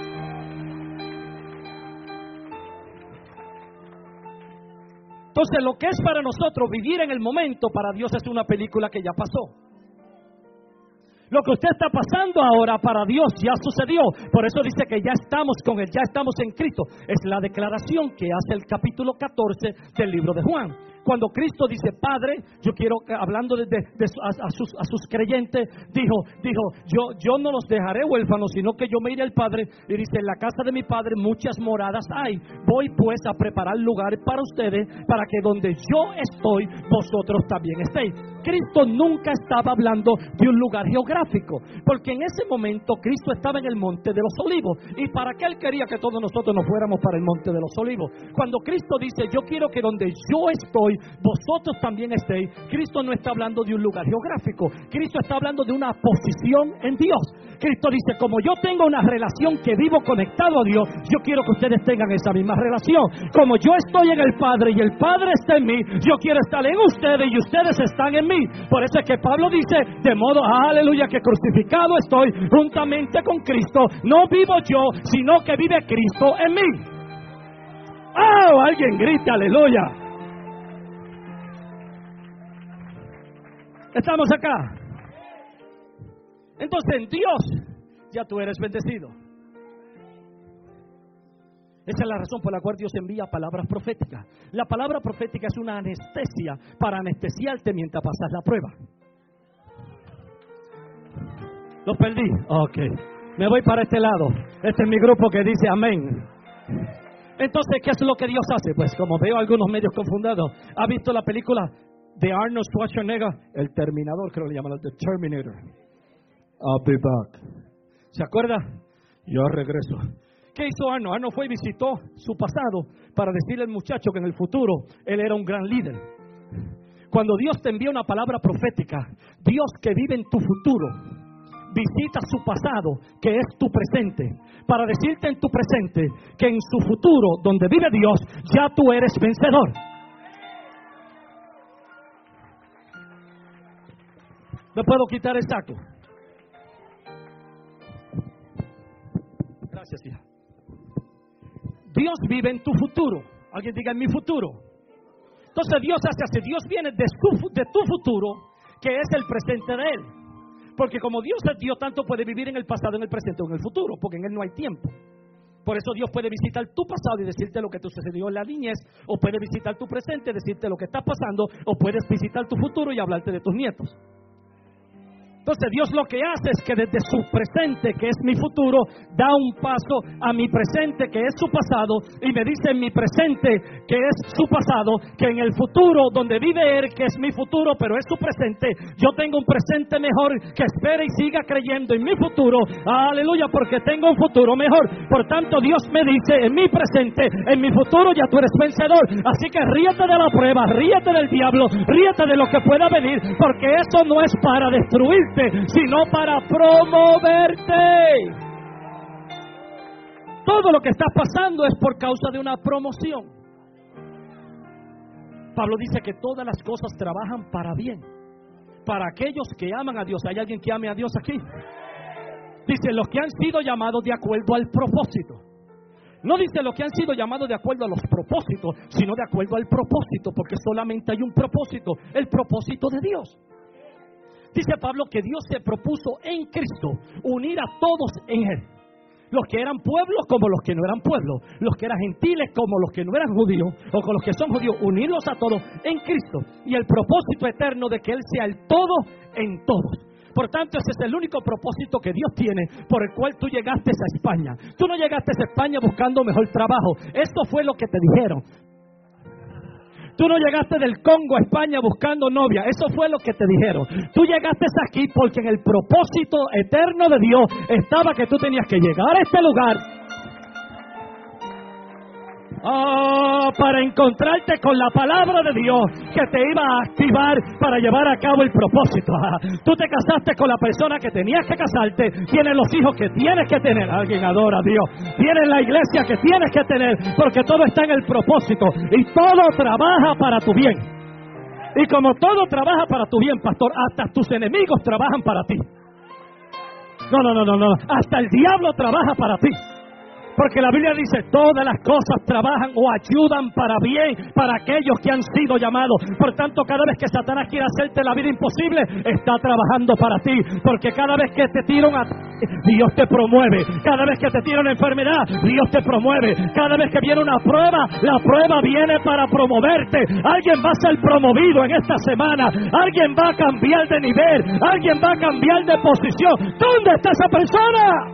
Entonces lo que es para nosotros vivir en el momento, para Dios es una película que ya pasó. Lo que usted está pasando ahora para Dios ya sucedió. Por eso dice que ya estamos con Él, ya estamos en Cristo. Es la declaración que hace el capítulo 14 del libro de Juan. Cuando Cristo dice: Padre, yo quiero, hablando a sus creyentes, dijo, yo no los dejaré huérfanos, sino que yo me iré al Padre. Y dice: en la casa de mi Padre muchas moradas hay. Voy pues a preparar lugares para ustedes, para que donde yo estoy, vosotros también estéis. Cristo nunca estaba hablando de un lugar geográfico, porque en ese momento Cristo estaba en el Monte de los Olivos. ¿Y para qué Él quería que todos nosotros nos fuéramos para el Monte de los Olivos? Cuando Cristo dice: yo quiero que donde yo estoy, vosotros también estéis, Cristo no está hablando de un lugar geográfico. Cristo está hablando de una posición en Dios. Cristo dice: como yo tengo una relación que vivo conectado a Dios, yo quiero que ustedes tengan esa misma relación. Como yo estoy en el Padre y el Padre está en mí, yo quiero estar en ustedes y ustedes están en mí. Por eso es que Pablo dice: de modo, aleluya, que crucificado estoy juntamente con Cristo. No vivo yo, sino que vive Cristo en mí. ¡Oh! Alguien grita aleluya. Estamos acá. Entonces en Dios ya tú eres bendecido. Esa es la razón por la cual Dios envía palabras proféticas. La palabra profética es una anestesia para anestesiarte mientras pasas la prueba. Los perdí. Ok. Me voy para este lado. Este es mi grupo que dice amén. Entonces, ¿qué es lo que Dios hace? Pues como veo algunos medios confundidos, ¿ha visto la película de Arnold Schwarzenegger? El Terminador, creo que le llaman, The Terminator. I'll be back. ¿Se acuerda? Yo regreso. ¿Qué hizo Arnold? Arnold fue y visitó su pasado para decirle al muchacho que en el futuro él era un gran líder. Cuando Dios te envía una palabra profética, Dios que vive en tu futuro visita su pasado, que es tu presente, para decirte en tu presente que en su futuro, donde vive Dios, ya tú eres vencedor. ¿Me puedo quitar el saco? Gracias, hija. Dios vive en tu futuro. Alguien diga: en mi futuro. Entonces Dios hace así. Dios viene de tu futuro, que es el presente de Él. Porque como Dios es Dios, tanto puede vivir en el pasado, en el presente o en el futuro, porque en Él no hay tiempo. Por eso Dios puede visitar tu pasado y decirte lo que te sucedió en la niñez, o puede visitar tu presente y decirte lo que está pasando, o puedes visitar tu futuro y hablarte de tus nietos. Entonces Dios lo que hace es que desde su presente, que es mi futuro, da un paso a mi presente, que es su pasado, y me dice en mi presente, que es su pasado, que en el futuro, donde vive Él, que es mi futuro, pero es su presente, yo tengo un presente mejor, que espere y siga creyendo en mi futuro. Aleluya, porque tengo un futuro mejor. Por tanto, Dios me dice, en mi presente, en mi futuro ya tú eres vencedor. Así que ríete de la prueba, ríete del diablo, ríete de lo que pueda venir, porque eso no es para destruirte, sino para promoverte. Todo lo que está pasando es por causa de una promoción. Pablo dice que todas las cosas trabajan para bien, para aquellos que aman a Dios. ¿Hay alguien que ame a Dios aquí? Dice, los que han sido llamados de acuerdo al propósito. No dice los que han sido llamados de acuerdo a los propósitos, sino de acuerdo al propósito, porque solamente hay un propósito, el propósito de Dios. Dice Pablo que Dios se propuso en Cristo unir a todos en Él. Los que eran pueblos como los que no eran pueblos, los que eran gentiles como los que no eran judíos, o con los que son judíos, unirlos a todos en Cristo. Y el propósito eterno de que Él sea el todo en todos. Por tanto, ese es el único propósito que Dios tiene, por el cual tú llegaste a España. Tú no llegaste a España buscando mejor trabajo. Esto fue lo que te dijeron. Tú no llegaste del Congo a España buscando novia. Eso fue lo que te dijeron. Tú llegaste aquí porque en el propósito eterno de Dios estaba que tú tenías que llegar a este lugar para encontrarte con la palabra de Dios que te iba a activar para llevar a cabo el propósito. Tú te casaste con la persona que tenías que casarte, tienes los hijos que tienes que tener. Alguien adora a Dios. Tienes la iglesia que tienes que tener, porque todo está en el propósito y todo trabaja para tu bien. Y como todo trabaja para tu bien, pastor, hasta tus enemigos trabajan para ti. No. Hasta el diablo trabaja para ti. Porque la Biblia dice, todas las cosas trabajan o ayudan para bien para aquellos que han sido llamados. Por tanto, cada vez que Satanás quiere hacerte la vida imposible, está trabajando para ti. Porque cada vez que te tiran Dios te promueve. Cada vez que te tiran una enfermedad, Dios te promueve. Cada vez que viene una prueba, la prueba viene para promoverte. Alguien va a ser promovido en esta semana. Alguien va a cambiar de nivel. Alguien va a cambiar de posición. ¿Dónde está esa persona?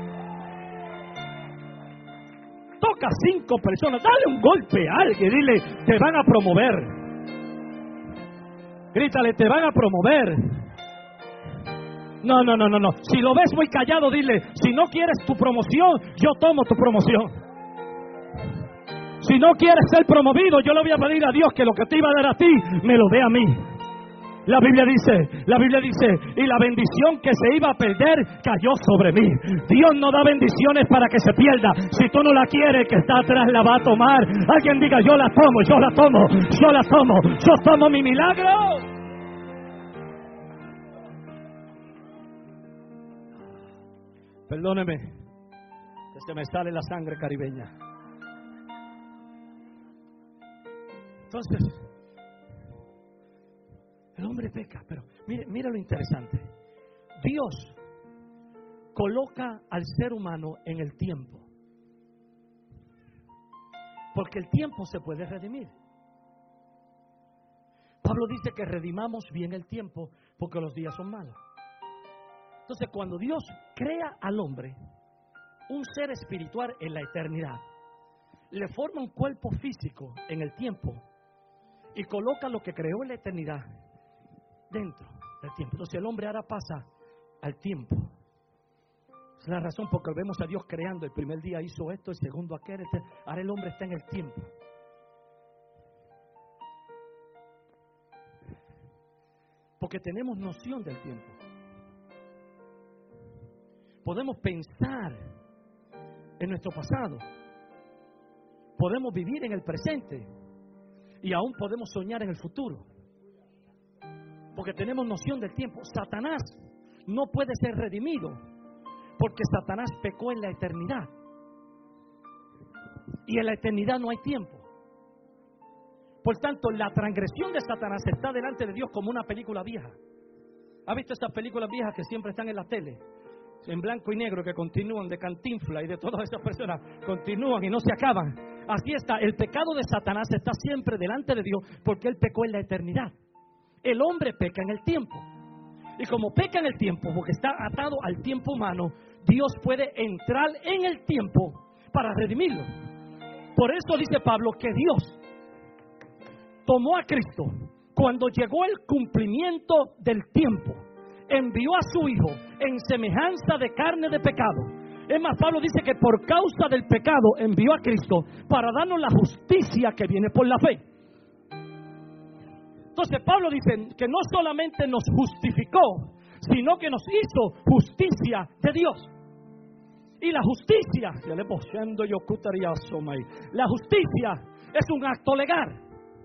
Toca 5 personas, dale un golpe a alguien, dile, te van a promover. Grítale, te van a promover. No. Si lo ves muy callado, dile, si no quieres tu promoción, yo tomo tu promoción. Si no quieres ser promovido, yo le voy a pedir a Dios que lo que te iba a dar a ti, me lo dé a mí. La Biblia dice, y la bendición que se iba a perder cayó sobre mí. Dios no da bendiciones para que se pierda. Si tú no la quieres, el que está atrás la va a tomar. Alguien diga, yo la tomo mi milagro. Perdóneme, que se me sale la sangre caribeña. Entonces, el hombre peca, pero mire lo interesante. Dios coloca al ser humano en el tiempo, porque el tiempo se puede redimir. Pablo dice que redimamos bien el tiempo porque los días son malos. Entonces, cuando Dios crea al hombre, un ser espiritual en la eternidad, le forma un cuerpo físico en el tiempo y coloca lo que creó en la eternidad dentro del tiempo. Entonces el hombre ahora pasa al tiempo. Es la razón por la que vemos a Dios creando. El primer día hizo esto, el segundo aquel. Ahora el hombre está en el tiempo. Porque tenemos noción del tiempo. Podemos pensar en nuestro pasado. Podemos vivir en el presente. Y aún podemos soñar en el futuro. Porque tenemos noción del tiempo. Satanás no puede ser redimido porque Satanás pecó en la eternidad. Y en la eternidad no hay tiempo. Por tanto, la transgresión de Satanás está delante de Dios como una película vieja. ¿Ha visto esas películas viejas que siempre están en la tele? En blanco y negro, que continúan, de Cantinflas y de todas esas personas, continúan y no se acaban. Así está, el pecado de Satanás está siempre delante de Dios porque él pecó en la eternidad. El hombre peca en el tiempo. Y como peca en el tiempo, porque está atado al tiempo humano, Dios puede entrar en el tiempo para redimirlo. Por eso dice Pablo que Dios tomó a Cristo cuando llegó el cumplimiento del tiempo, envió a su Hijo en semejanza de carne de pecado. Es más, Pablo dice que por causa del pecado envió a Cristo para darnos la justicia que viene por la fe. Entonces Pablo dice que no solamente nos justificó, sino que nos hizo justicia de Dios. Y la justicia, la justicia es un acto legal.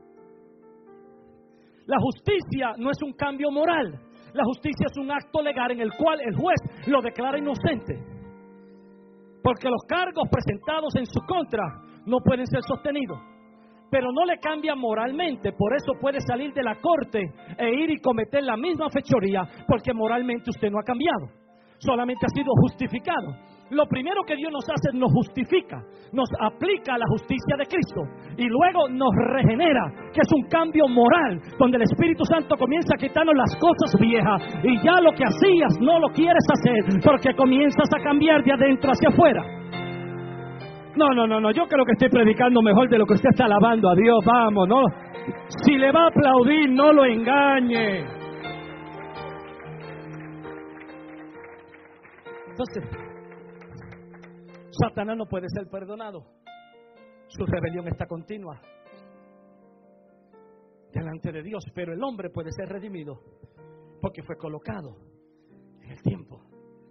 La justicia no es un cambio moral. La justicia es un acto legal en el cual el juez lo declara inocente. Porque los cargos presentados en su contra no pueden ser sostenidos. Pero no le cambia moralmente. Por eso puede salir de la corte e ir y cometer la misma fechoría, porque moralmente usted no ha cambiado. Solamente ha sido justificado. Lo primero que Dios nos hace es nos justifica, nos aplica la justicia de Cristo y luego nos regenera, que es un cambio moral, donde el Espíritu Santo comienza a quitarnos las cosas viejas y ya lo que hacías no lo quieres hacer, porque comienzas a cambiar de adentro hacia afuera. No, yo creo que estoy predicando mejor de lo que usted está alabando a Dios. Vamos, no. Si le va a aplaudir, no lo engañe. Entonces, Satanás no puede ser perdonado. Su rebelión está continua delante de Dios, pero el hombre puede ser redimido porque fue colocado en el tiempo.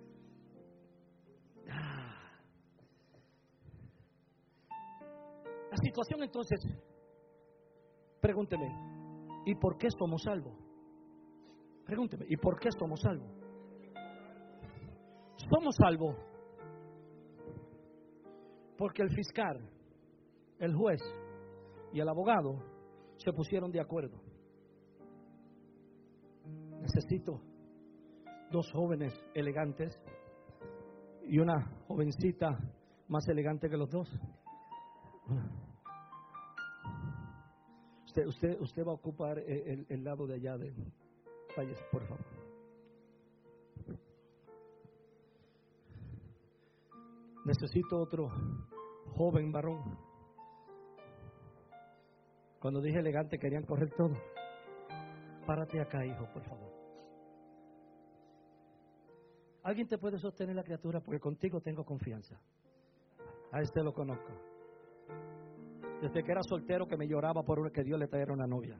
La situación entonces, pregúnteme, ¿y por qué somos salvos? Pregúnteme, ¿y por qué somos salvos? Somos salvos porque el fiscal, el juez y el abogado se pusieron de acuerdo. Necesito 2 jóvenes elegantes y una jovencita más elegante que los dos. Usted va a ocupar el lado de allá de Valles, por favor. Necesito otro joven varón. Cuando dije elegante querían correr todo. Párate acá, hijo, por favor. ¿Alguien te puede sostener la criatura? Porque contigo tengo confianza. A este lo conozco. Desde que era soltero que me lloraba por que Dios le trajera una novia.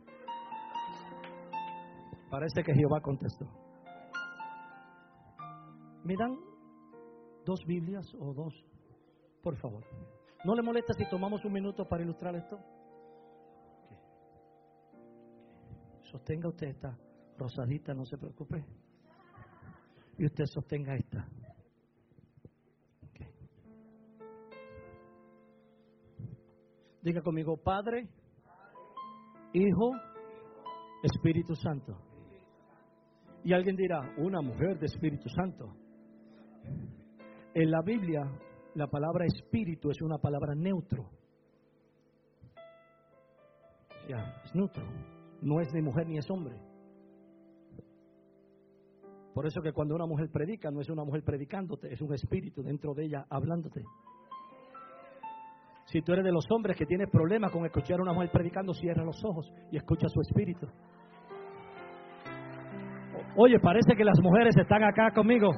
Parece que Jehová contestó. ¿Me dan 2 Biblias o 2? Por favor. ¿No le molesta si tomamos un minuto para ilustrar esto? Okay. Sostenga usted esta rosadita, no se preocupe. Y usted sostenga esta. Okay. Diga conmigo, Padre, Hijo, Espíritu Santo. Y alguien dirá, una mujer de Espíritu Santo. En la Biblia, la palabra espíritu es una palabra neutro. Ya, es neutro. No es ni mujer ni es hombre. Por eso que cuando una mujer predica, no es una mujer predicándote, es un espíritu dentro de ella hablándote. Si tú eres de los hombres que tienes problemas con escuchar a una mujer predicando, cierra los ojos y escucha su espíritu. Oye, parece que las mujeres están acá conmigo.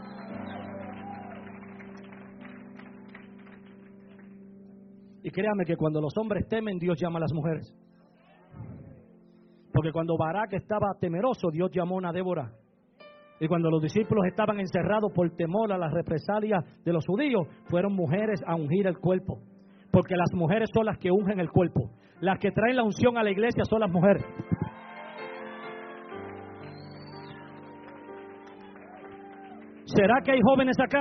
Y créame que cuando los hombres temen, Dios llama a las mujeres. Porque cuando Barak estaba temeroso, Dios llamó a una Débora. Y cuando los discípulos estaban encerrados por temor a las represalias de los judíos, fueron mujeres a ungir el cuerpo. Porque las mujeres son las que ungen el cuerpo. Las que traen la unción a la iglesia son las mujeres. ¿Será que hay jóvenes acá?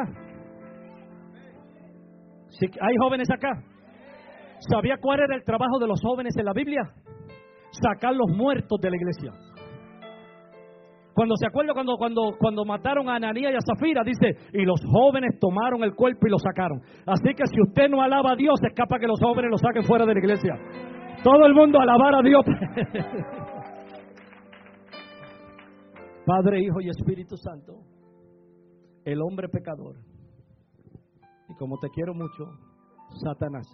¿Sí, hay jóvenes acá? ¿Sabía cuál era el trabajo de los jóvenes en la Biblia? Sacar los muertos de la iglesia. Cuando se acuerda cuando mataron a Ananías y a Zafira, dice, y los jóvenes tomaron el cuerpo y lo sacaron. Así que si usted no alaba a Dios, escapa que los jóvenes lo saquen fuera de la iglesia. Todo el mundo alabar a Dios. Padre, Hijo y Espíritu Santo, el hombre pecador, y como te quiero mucho, Satanás.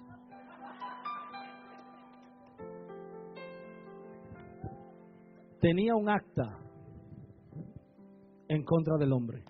Tenía un acta en contra del hombre.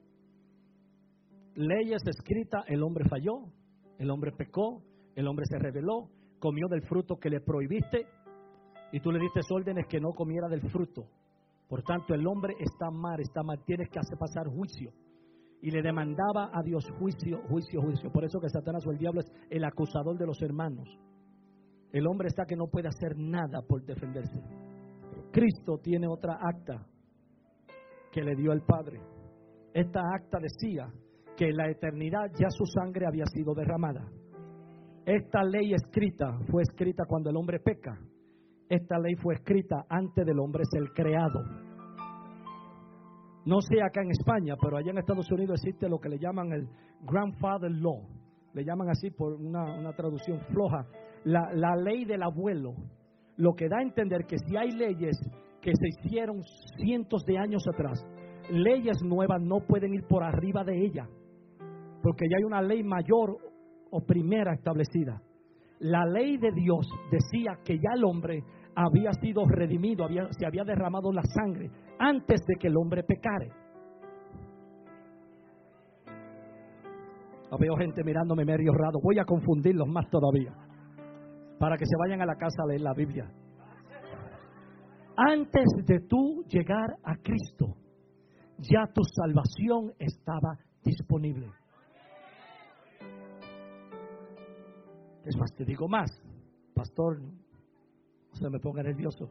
Leyes escritas, el hombre falló, el hombre pecó, el hombre se rebeló, comió del fruto que le prohibiste y tú le diste órdenes que no comiera del fruto. Por tanto, el hombre está mal, tienes que hacer pasar juicio. Y le demandaba a Dios juicio. Por eso que Satanás o el diablo es el acusador de los hermanos. El hombre está que no puede hacer nada por defenderse. Cristo tiene otra acta que le dio el Padre. Esta acta decía que en la eternidad ya su sangre había sido derramada. Esta ley escrita fue escrita cuando el hombre peca. Esta ley fue escrita antes del hombre ser creado. No sé acá en España, pero allá en Estados Unidos existe lo que le llaman el Grandfather Law. Le llaman así por una traducción floja. La ley del abuelo. Lo que da a entender que si hay leyes que se hicieron cientos de años atrás, leyes nuevas no pueden ir por arriba de ella, porque ya hay una ley mayor o primera establecida. La ley de Dios decía que ya el hombre había sido redimido, se había derramado la sangre antes de que el hombre pecare. Veo gente mirándome medio raro. Voy a confundirlos más todavía para que se vayan a la casa a leer la Biblia. Antes de tú llegar a Cristo, ya tu salvación estaba disponible. Es más, te digo más, pastor, no se me ponga nervioso.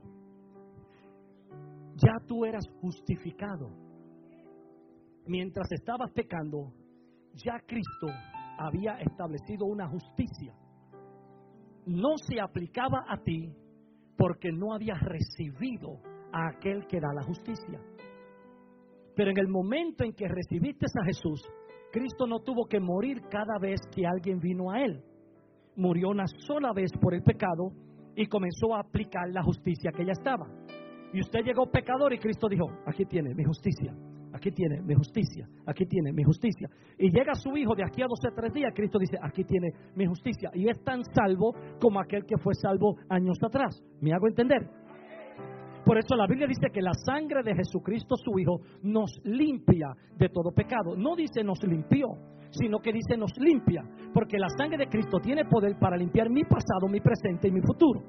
Ya tú eras justificado. Mientras estabas pecando, ya Cristo había establecido una justicia. No se aplicaba a ti porque no habías recibido a aquel que da la justicia. Pero en el momento en que recibiste a Jesús, Cristo no tuvo que morir cada vez que alguien vino a Él. Murió una sola vez por el pecado y comenzó a aplicar la justicia que ya estaba. Y usted llegó pecador y Cristo dijo: aquí tiene mi justicia, aquí tiene mi justicia, aquí tiene mi justicia. Y llega su hijo de aquí a 12 o 3 días, Cristo dice: aquí tiene mi justicia. Y es tan salvo como aquel que fue salvo años atrás. ¿Me hago entender? Por eso la Biblia dice que la sangre de Jesucristo su Hijo nos limpia de todo pecado. No dice nos limpió, sino que dice nos limpia, porque la sangre de Cristo tiene poder para limpiar mi pasado, mi presente y mi futuro.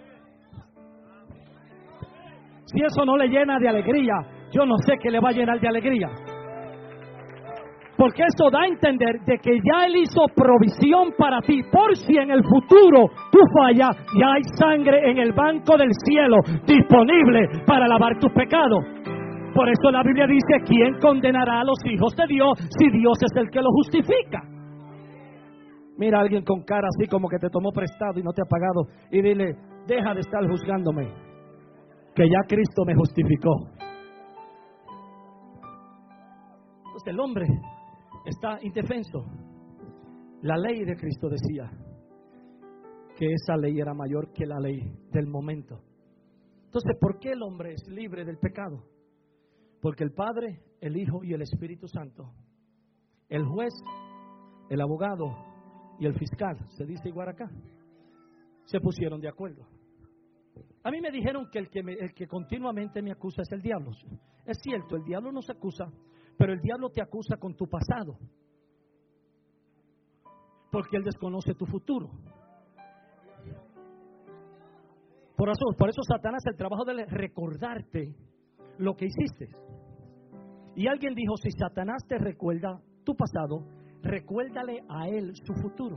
Si eso no le llena de alegría, yo no sé qué le va a llenar de alegría. Porque eso da a entender de que ya Él hizo provisión para ti. Por si en el futuro tú fallas, ya hay sangre en el banco del cielo disponible para lavar tus pecados. Por eso la Biblia dice: ¿quién condenará a los hijos de Dios si Dios es el que los justifica? Mira a alguien con cara así como que te tomó prestado y no te ha pagado y dile: deja de estar juzgándome, que ya Cristo me justificó. Entonces el hombre está indefenso. La ley de Cristo decía que esa ley era mayor que la ley del momento. Entonces, ¿por qué el hombre es libre del pecado? Porque el Padre, el Hijo y el Espíritu Santo, el juez, el abogado y el fiscal, se dice igual acá, se pusieron de acuerdo. A mí me dijeron que el que continuamente me acusa es el diablo. Es cierto, el diablo no se acusa, pero el diablo te acusa con tu pasado, porque él desconoce tu futuro. Por eso Satanás, el trabajo de él es recordarte lo que hiciste. Y alguien dijo: si Satanás te recuerda tu pasado, recuérdale a él su futuro.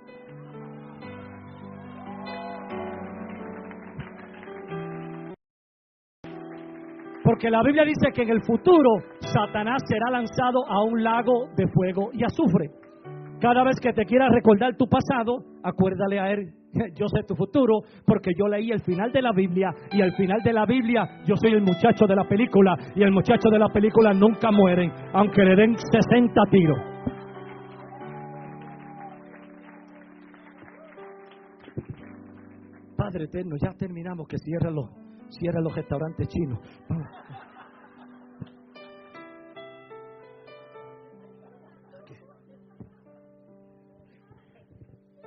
Porque la Biblia dice que en el futuro Satanás será lanzado a un lago de fuego y azufre. Cada vez que te quiera recordar tu pasado, acuérdale a él: yo sé tu futuro, porque yo leí el final de la Biblia, y al final de la Biblia yo soy el muchacho de la película, y el muchacho de la película nunca muere, aunque le den 60 tiros. Padre eterno, ya terminamos, que cierra los restaurantes chinos.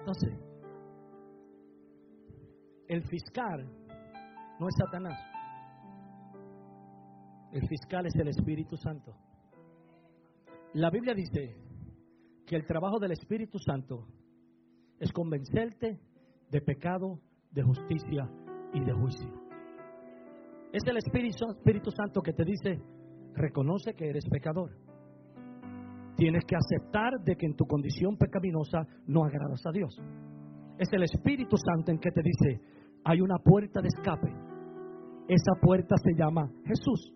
Entonces, el fiscal no es Satanás. El fiscal es el Espíritu Santo. La Biblia dice que el trabajo del Espíritu Santo es convencerte de pecado, de justicia y de juicio. Es el Espíritu Santo que te dice: reconoce que eres pecador. Tienes que aceptar de que en tu condición pecaminosa no agradas a Dios. Es el Espíritu Santo en que te dice: hay una puerta de escape. Esa puerta se llama Jesús.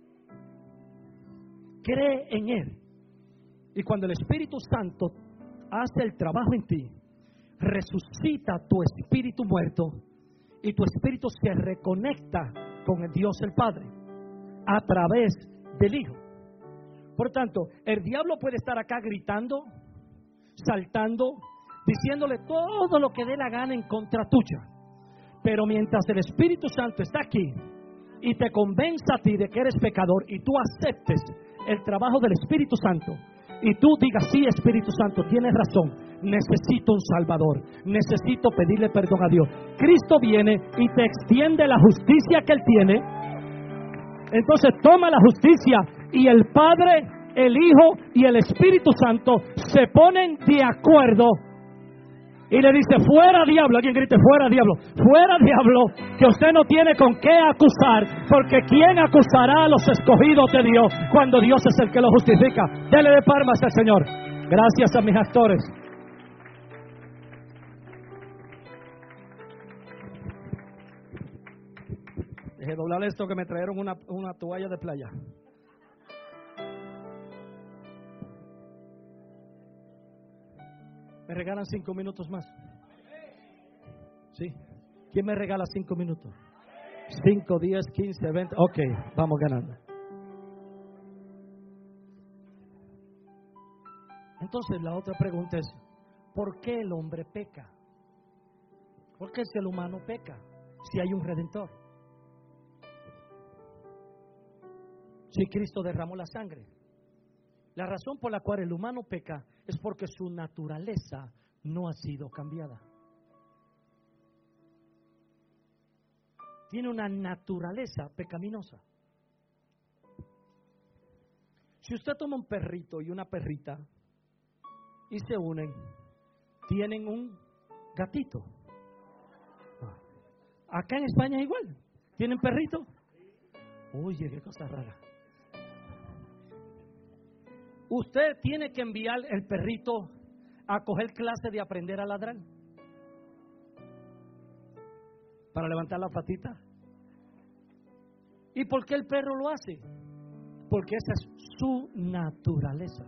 Cree en Él. Y cuando el Espíritu Santo hace el trabajo en ti, resucita tu espíritu muerto y tu espíritu se reconecta con el Dios el Padre a través del Hijo. Por tanto, el diablo puede estar acá gritando, saltando, diciéndole todo lo que dé la gana en contra tuya. Pero mientras el Espíritu Santo está aquí y te convenza a ti de que eres pecador y tú aceptes el trabajo del Espíritu Santo y tú digas: sí, Espíritu Santo, tienes razón, necesito un Salvador, necesito pedirle perdón a Dios. Cristo viene y te extiende la justicia que Él tiene. Entonces toma la justicia y el Padre, el Hijo y el Espíritu Santo se ponen de acuerdo y le dice: fuera diablo. Alguien grite: fuera diablo, fuera diablo, que usted no tiene con qué acusar, porque ¿quién acusará a los escogidos de Dios cuando Dios es el que los justifica? Dele de palmas al Señor. Gracias a mis actores. Deje doblar esto, que me trajeron una toalla de playa. ¿Me regalan 5 minutos más? ¿Sí? ¿Quién me regala 5 minutos? 5, 10, 15, 20. Ok, vamos ganando. Entonces la otra pregunta es: ¿por qué el hombre peca? ¿Por qué si el humano peca? Si hay un Redentor. Si Cristo derramó la sangre. La razón por la cual el humano peca es porque su naturaleza no ha sido cambiada. Tiene una naturaleza pecaminosa. Si usted toma un perrito y una perrita y se unen, tienen un gatito. Acá en España es igual. ¿Tienen perrito? Oye, qué cosa rara. Usted tiene que enviar el perrito a coger clase de aprender a ladrar para levantar la patita. ¿Y por qué el perro lo hace? Porque esa es su naturaleza.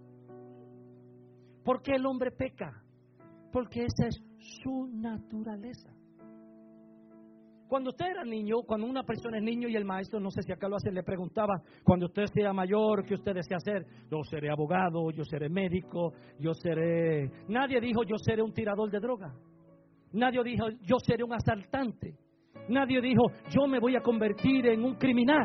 ¿Por qué el hombre peca? Porque esa es su naturaleza. Cuando usted era niño, cuando una persona es niño y el maestro, no sé si acá lo hace, le preguntaba: cuando usted sea mayor, ¿qué usted desea hacer? Yo seré abogado, yo seré médico, yo seré... Nadie dijo: yo seré un tirador de droga. Nadie dijo: yo seré un asaltante. Nadie dijo: yo me voy a convertir en un criminal.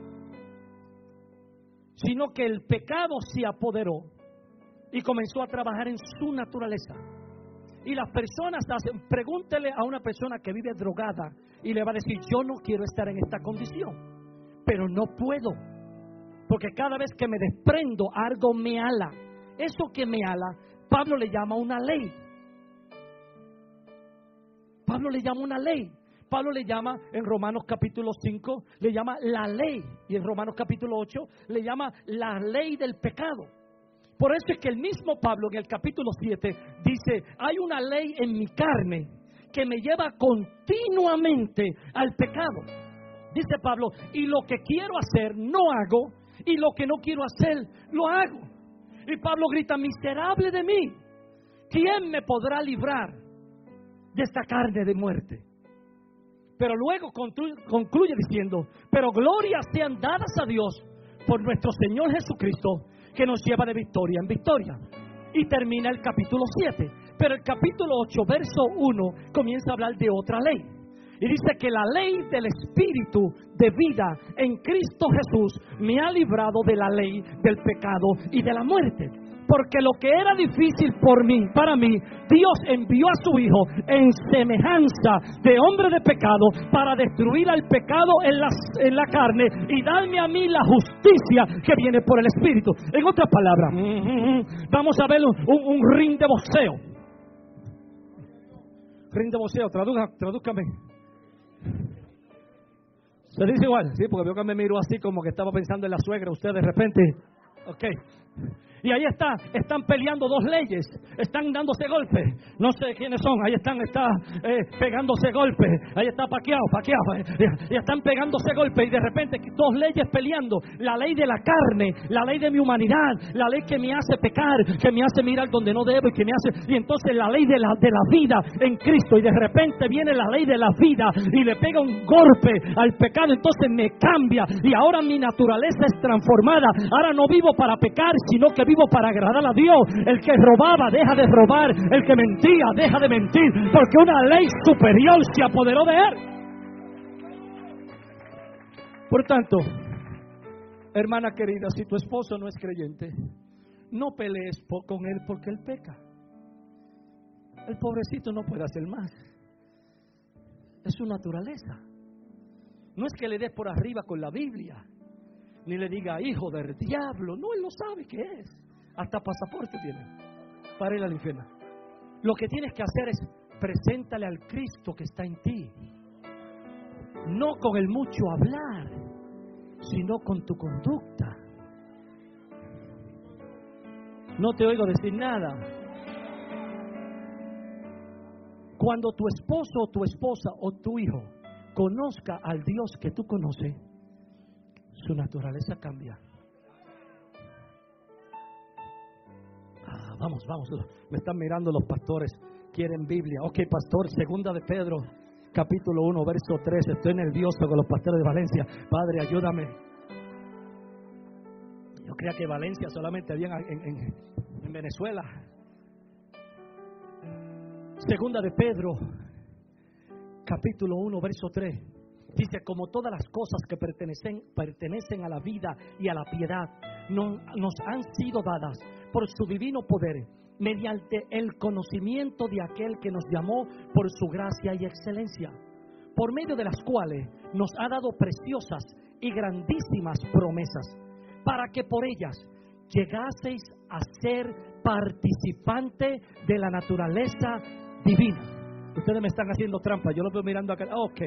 Sino que el pecado se apoderó y comenzó a trabajar en su naturaleza. Y las personas hacen, pregúntele a una persona que vive drogada y le va a decir: yo no quiero estar en esta condición, pero no puedo, porque cada vez que me desprendo algo me ala. Eso que me ala, Pablo le llama una ley. Pablo le llama una ley. Pablo le llama en Romanos capítulo 5, le llama la ley, y en Romanos capítulo 8 le llama la ley del pecado. Por eso es que el mismo Pablo en el capítulo 7 dice: hay una ley en mi carne que me lleva continuamente al pecado. Dice Pablo: y lo que quiero hacer no hago, y lo que no quiero hacer lo hago. Y Pablo grita: miserable de mí, ¿quién me podrá librar de esta carne de muerte? Pero luego concluye diciendo: pero glorias sean dadas a Dios por nuestro Señor Jesucristo, que nos lleva de victoria en victoria. Y termina el capítulo 7. Pero el capítulo 8, verso 1, comienza a hablar de otra ley. Y dice que la ley del Espíritu de vida en Cristo Jesús me ha librado de la ley del pecado y de la muerte. Porque lo que era difícil para mí, Dios envió a su Hijo en semejanza de hombre de pecado para destruir al pecado en la carne y darme a mí la justicia que viene por el Espíritu. En otras palabras, vamos a ver un ring de boxeo. Ring de boxeo, tradúzcame. ¿Se dice igual? Sí, porque veo que me miró así como que estaba pensando en la suegra usted de repente. Ok. Y ahí están peleando dos leyes, están dándose golpes, no sé quiénes son, ahí está pegándose golpes, ahí está Pacquiao, y están pegándose golpes y de repente dos leyes peleando, la ley de la carne, la ley de mi humanidad, la ley que me hace pecar, que me hace mirar donde no debo y entonces la ley de la vida en Cristo, y de repente viene la ley de la vida y le pega un golpe al pecado, entonces me cambia y ahora mi naturaleza es transformada, ahora no vivo para pecar, sino que vivo para agradar a Dios. El que robaba deja de robar, el que mentía deja de mentir, porque una ley superior se apoderó de él. Por tanto, hermana querida, si tu esposo no es creyente, no pelees con él porque él peca. El pobrecito no puede hacer más, es su naturaleza. No es que le des por arriba con la Biblia, ni le diga hijo del diablo. No, él no sabe qué es. Hasta pasaporte tiene para ir al infierno. Lo que tienes que hacer es preséntale al Cristo que está en ti. No con el mucho hablar, sino con tu conducta. No te oigo decir nada. Cuando tu esposo o tu esposa o tu hijo conozca al Dios que tú conoces, su naturaleza cambia. Vamos, me están mirando los pastores, quieren Biblia. Ok, pastor, segunda de Pedro, capítulo 1, verso 3. Estoy nervioso con los pastores de Valencia. Padre, ayúdame. Yo creía que Valencia solamente había en Venezuela. Segunda de Pedro, capítulo 1, verso 3. Dice, como todas las cosas que pertenecen a la vida y a la piedad, nos han sido dadas por su divino poder, mediante el conocimiento de aquel que nos llamó por su gracia y excelencia, por medio de las cuales nos ha dado preciosas y grandísimas promesas, para que por ellas llegaseis a ser participante de la naturaleza divina. Ustedes me están haciendo trampa, yo lo veo mirando acá. Ok.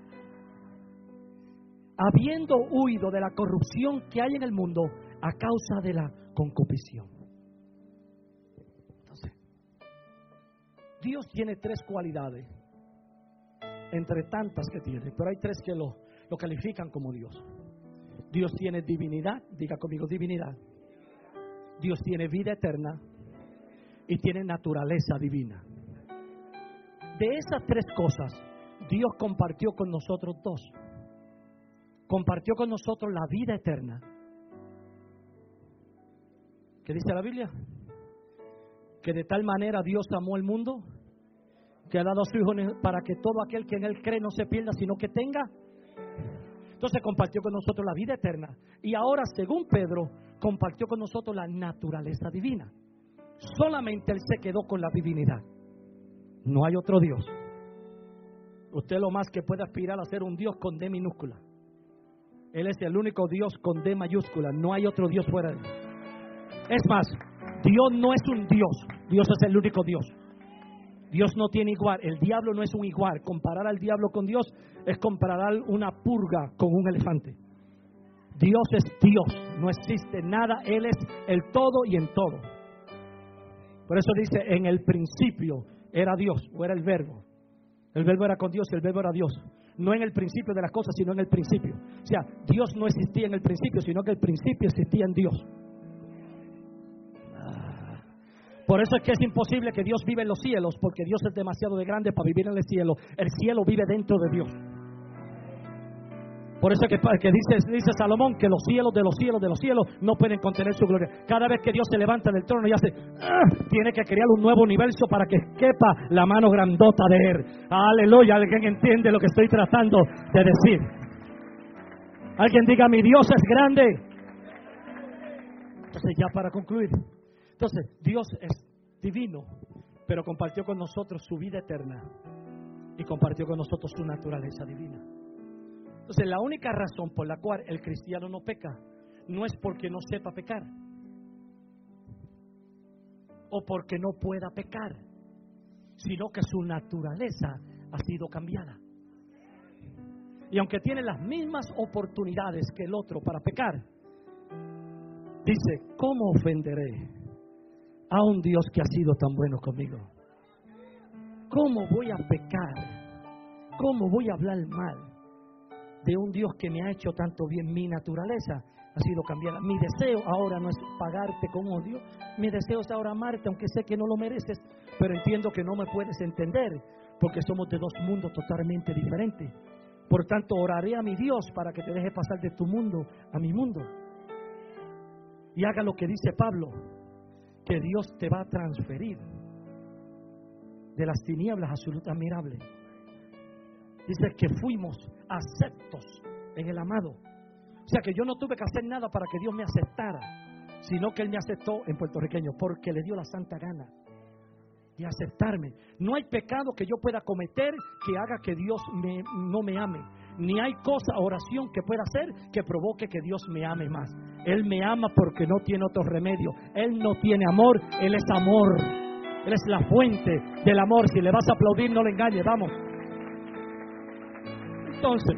Habiendo huido de la corrupción que hay en el mundo a causa de la concupiscion. Entonces, Dios tiene tres cualidades, entre tantas que tiene, pero hay tres que lo califican como Dios. Dios tiene divinidad, diga conmigo divinidad. Dios tiene vida eterna y tiene naturaleza divina. De esas tres cosas, Dios compartió con nosotros dos. Compartió con nosotros la vida eterna. ¿Qué dice la Biblia? Que de tal manera Dios amó al mundo que ha dado a su Hijo para que todo aquel que en Él cree no se pierda, sino que tenga. Entonces compartió con nosotros la vida eterna. Y ahora, según Pedro, compartió con nosotros la naturaleza divina. Solamente Él se quedó con la divinidad. No hay otro Dios. Usted lo más que puede aspirar a ser un Dios con D minúscula. Él es el único Dios con D mayúscula. No hay otro Dios fuera de Él. Es más, Dios no es un Dios. Dios es el único Dios. Dios no tiene igual. El diablo no es un igual. Comparar al diablo con Dios es comparar una purga con un elefante. Dios es Dios. No existe nada. Él es el todo y en todo. Por eso dice, en el principio era Dios, o era el verbo. El verbo era con Dios y el verbo era Dios. No en el principio de las cosas, sino en el principio. O sea, Dios no existía en el principio, sino que el principio existía en Dios. Por eso es que es imposible que Dios viva en los cielos, porque Dios es demasiado de grande para vivir en el cielo. El cielo vive dentro de Dios. Por eso es que dice Salomón que los cielos de los cielos de los cielos no pueden contener su gloria. Cada vez que Dios se levanta del trono y hace, tiene que crear un nuevo universo para que quepa la mano grandota de Él. Aleluya, alguien entiende lo que estoy tratando de decir. Alguien diga, mi Dios es grande. Entonces, ya para concluir. Entonces, Dios es divino, pero compartió con nosotros su vida eterna y compartió con nosotros su naturaleza divina. Entonces, la única razón por la cual el cristiano no peca no es porque no sepa pecar o porque no pueda pecar, sino que su naturaleza ha sido cambiada. Y aunque tiene las mismas oportunidades que el otro para pecar, dice, ¿cómo ofenderé a un Dios que ha sido tan bueno conmigo? ¿Cómo voy a pecar? ¿Cómo voy a hablar mal de un Dios que me ha hecho tanto bien? Mi naturaleza ha sido cambiada. Mi deseo ahora no es pagarte con odio. Mi deseo es ahora amarte, aunque sé que no lo mereces, pero entiendo que no me puedes entender, porque somos de dos mundos totalmente diferentes. Por tanto, oraré a mi Dios para que te deje pasar de tu mundo a mi mundo. Y haga lo que dice Pablo, que Dios te va a transferir de las tinieblas a su luz admirable. Dice que fuimos aceptos en el amado. O sea que yo no tuve que hacer nada para que Dios me aceptara, sino que Él me aceptó en puertorriqueño porque le dio la santa gana de aceptarme. No hay pecado que yo pueda cometer que haga que Dios no me ame. Ni hay cosa, oración que pueda hacer que provoque que Dios me ame más. Él me ama porque no tiene otro remedio. Él no tiene amor, Él es amor. Él es la fuente del amor. Si le vas a aplaudir, no le engañes, vamos. Entonces,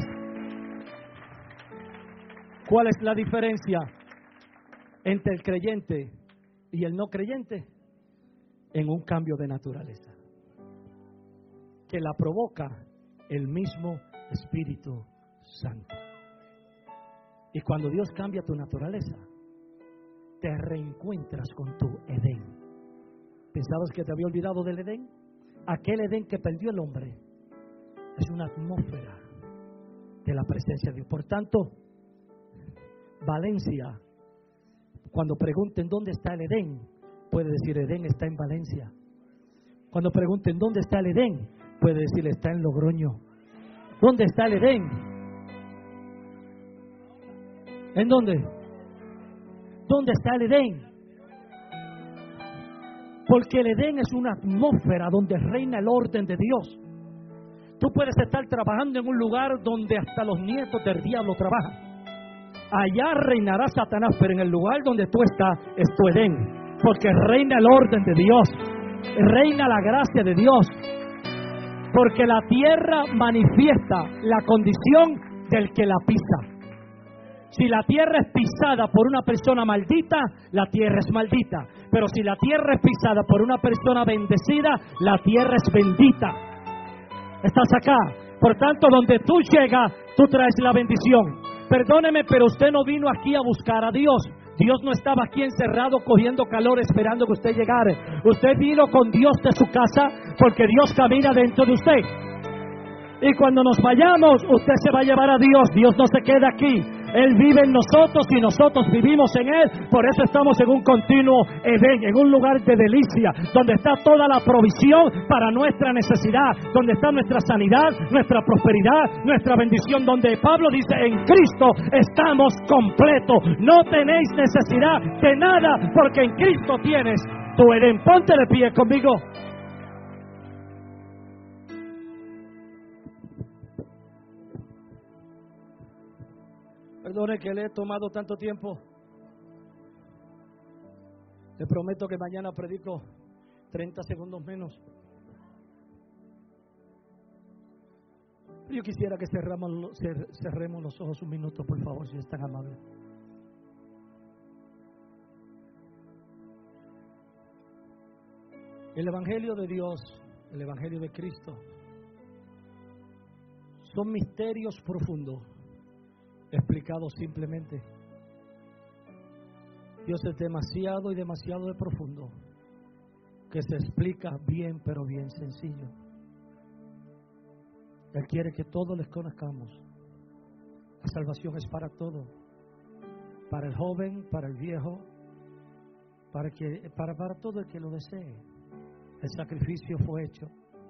¿cuál es la diferencia entre el creyente y el no creyente? En un cambio de naturaleza que la provoca el mismo Espíritu Santo. Y cuando Dios cambia tu naturaleza, te reencuentras con tu Edén. ¿Pensabas que te había olvidado del Edén? Aquel Edén que perdió el hombre es una atmósfera de la presencia de Dios. Por tanto, Valencia, cuando pregunten dónde está el Edén, puede decir Edén está en Valencia. Cuando pregunten dónde está el Edén, puede decir está en Logroño. ¿Dónde está el Edén? ¿En dónde? ¿Dónde está el Edén? Porque el Edén es una atmósfera donde reina el orden de Dios. Tú puedes estar trabajando en un lugar donde hasta los nietos del diablo trabajan. Allá reinará Satanás, pero en el lugar donde tú estás es tu Edén. Porque reina el orden de Dios, reina la gracia de Dios, porque la tierra manifiesta la condición del que la pisa. Si la tierra es pisada por una persona maldita, la tierra es maldita. Pero si la tierra es pisada por una persona bendecida, la tierra es bendita. Estás acá. Por tanto, donde tú llegas, tú traes la bendición. Perdóneme, pero usted no vino aquí a buscar a Dios. Dios no estaba aquí encerrado cogiendo calor esperando que usted llegara. Usted vino con Dios de su casa porque Dios camina dentro de usted. Y cuando nos vayamos, usted se va a llevar a Dios. Dios no se queda aquí. Él vive en nosotros y nosotros vivimos en Él. Por eso estamos en un continuo Edén, en un lugar de delicia, donde está toda la provisión para nuestra necesidad, donde está nuestra sanidad, nuestra prosperidad, nuestra bendición, donde Pablo dice, en Cristo estamos completos. No tenéis necesidad de nada, porque en Cristo tienes tu Edén. Ponte de pie conmigo. Perdone que le he tomado tanto tiempo. Le prometo que mañana predico 30 segundos menos. Yo quisiera que cerremos los ojos un minuto, por favor, si es tan amable. El Evangelio de Dios, el Evangelio de Cristo, son misterios profundos explicados simplemente. Dios es demasiado y demasiado de profundo que se explica bien, pero bien sencillo. Él quiere que todos les conozcamos, La salvación es para todo. Para el joven, para el viejo, para todo el que lo desee. El sacrificio fue hecho.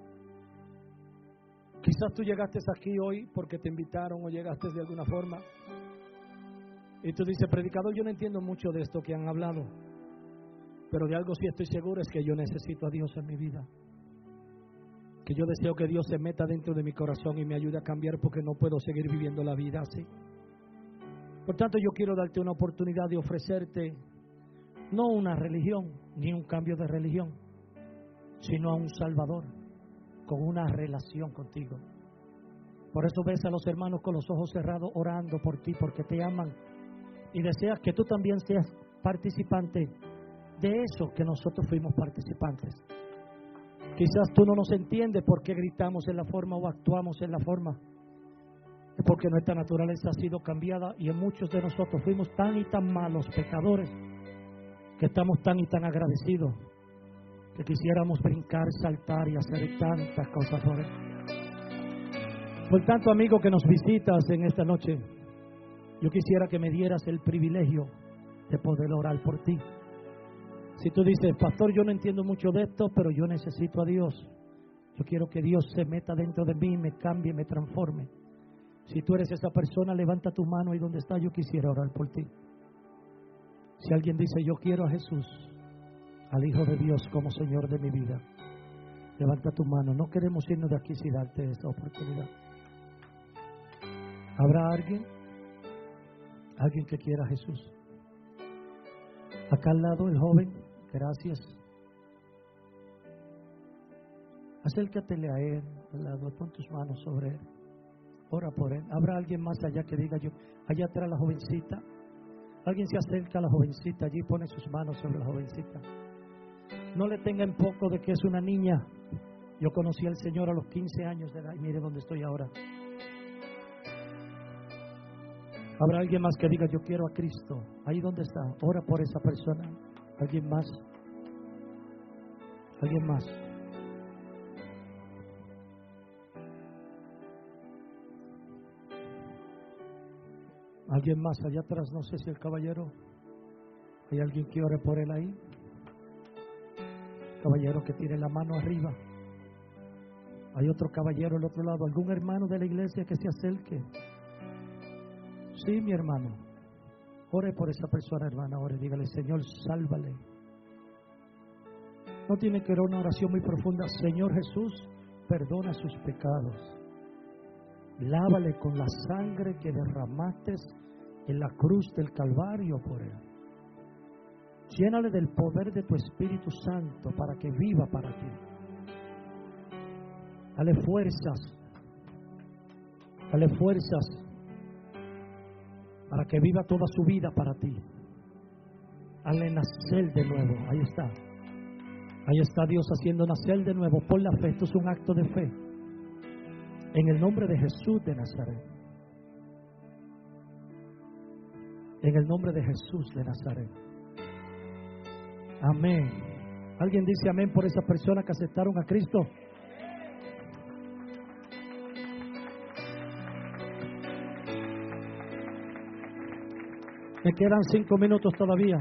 Quizás tú llegaste aquí hoy porque te invitaron o llegaste de alguna forma. Y tú dices, predicador, yo no entiendo mucho de esto que han hablado. Pero de algo sí estoy seguro, es que yo necesito a Dios en mi vida. Que yo deseo que Dios se meta dentro de mi corazón y me ayude a cambiar, porque no puedo seguir viviendo la vida así. Por tanto, yo quiero darte una oportunidad de ofrecerte no una religión, ni un cambio de religión, sino a un Salvador con una relación contigo. Por eso ves a los hermanos con los ojos cerrados orando por ti, porque te aman y deseas que tú también seas participante de eso que nosotros fuimos participantes. Quizás tú no nos entiendes por qué gritamos en la forma o actuamos en la forma. Es porque nuestra naturaleza ha sido cambiada y en muchos de nosotros fuimos tan y tan malos pecadores que estamos tan y tan agradecidos que quisiéramos brincar, saltar y hacer tantas cosas por Él. Por tanto, amigo que nos visitas en esta noche, yo quisiera que me dieras el privilegio de poder orar por ti. Si tú dices, pastor, yo no entiendo mucho de esto, pero yo necesito a Dios. Yo quiero que Dios se meta dentro de mí, me cambie, me transforme. Si tú eres esa persona, levanta tu mano ahí donde está, yo quisiera orar por ti. Si alguien dice, yo quiero a Jesús, al Hijo de Dios como Señor de mi vida, levanta tu mano. No queremos irnos de aquí sin darte esa oportunidad. ¿Habrá alguien? ¿Alguien que quiera a Jesús? Acá al lado, el joven, gracias. Acércatele a él, al lado, pon tus manos sobre él. Ora por él. ¿Habrá alguien más allá que diga yo? Allá atrás la jovencita. Alguien se acerca a la jovencita, allí pone sus manos sobre la jovencita. No le tenga en poco de que es una niña. Yo conocí al Señor a los 15 años de edad y mire dónde estoy ahora. ¿Habrá alguien más que diga yo quiero a Cristo? Ahí donde está, ora por esa persona. ¿Alguien más? ¿Alguien más? ¿Alguien más allá atrás? No sé si el caballero. ¿Hay alguien que ore por él ahí? Caballero que tiene la mano arriba. Hay otro caballero al otro lado. ¿Algún hermano de la iglesia que se acerque? Sí, mi hermano. Ore por esa persona, hermana. Ore, dígale, Señor, sálvale. No tiene que ser una oración muy profunda. Señor Jesús, perdona sus pecados. Lávale con la sangre que derramaste en la cruz del Calvario por él. Llénale del poder de tu Espíritu Santo para que viva para ti. Dale fuerzas. Dale fuerzas para que viva toda su vida para ti. Hazle nacer de nuevo. Ahí está. Ahí está Dios haciendo nacer de nuevo por la fe. Esto es un acto de fe. En el nombre de Jesús de Nazaret. En el nombre de Jesús de Nazaret. Amén. ¿Alguien dice amén por esa persona que aceptaron a Cristo? Me quedan 5 minutos todavía.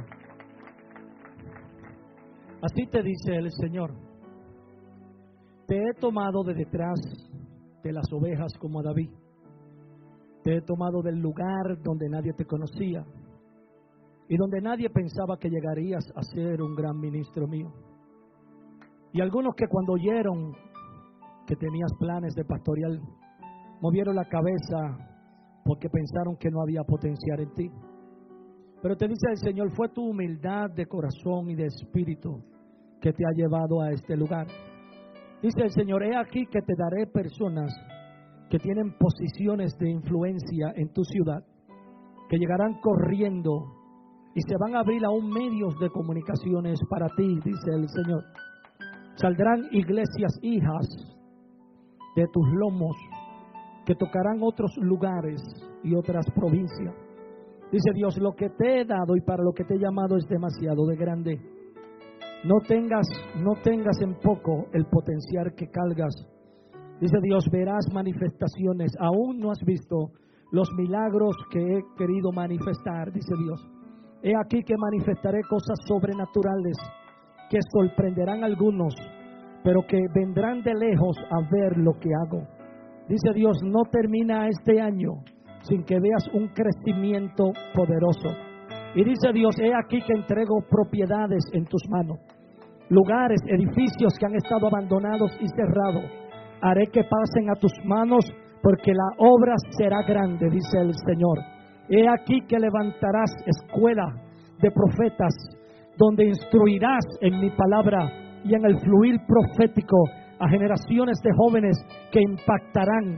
Así te dice el Señor: te he tomado de detrás de las ovejas como a David. Te he tomado del lugar donde nadie te conocía y donde nadie pensaba que llegarías a ser un gran ministro mío. Y algunos que cuando oyeron que tenías planes de pastorear, movieron la cabeza porque pensaron que no había potencial en ti. Pero te dice el Señor, fue tu humildad de corazón y de espíritu que te ha llevado a este lugar. Dice el Señor, he aquí que te daré personas que tienen posiciones de influencia en tu ciudad, que llegarán corriendo y se van a abrir aún medios de comunicaciones para ti, dice el Señor. Saldrán iglesias hijas de tus lomos que tocarán otros lugares y otras provincias. Dice Dios, lo que te he dado y para lo que te he llamado es demasiado de grande. No tengas en poco el potencial que cargas. Dice Dios, verás manifestaciones. Aún no has visto los milagros que he querido manifestar, dice Dios. He aquí que manifestaré cosas sobrenaturales que sorprenderán a algunos, pero que vendrán de lejos a ver lo que hago. Dice Dios, no termina este año sin que veas un crecimiento poderoso. Y dice Dios, he aquí que entrego propiedades en tus manos, lugares, edificios que han estado abandonados y cerrados. Haré que pasen a tus manos, porque la obra será grande, dice el Señor. He aquí que levantarás escuela de profetas, donde instruirás en mi palabra y en el fluir profético a generaciones de jóvenes que impactarán,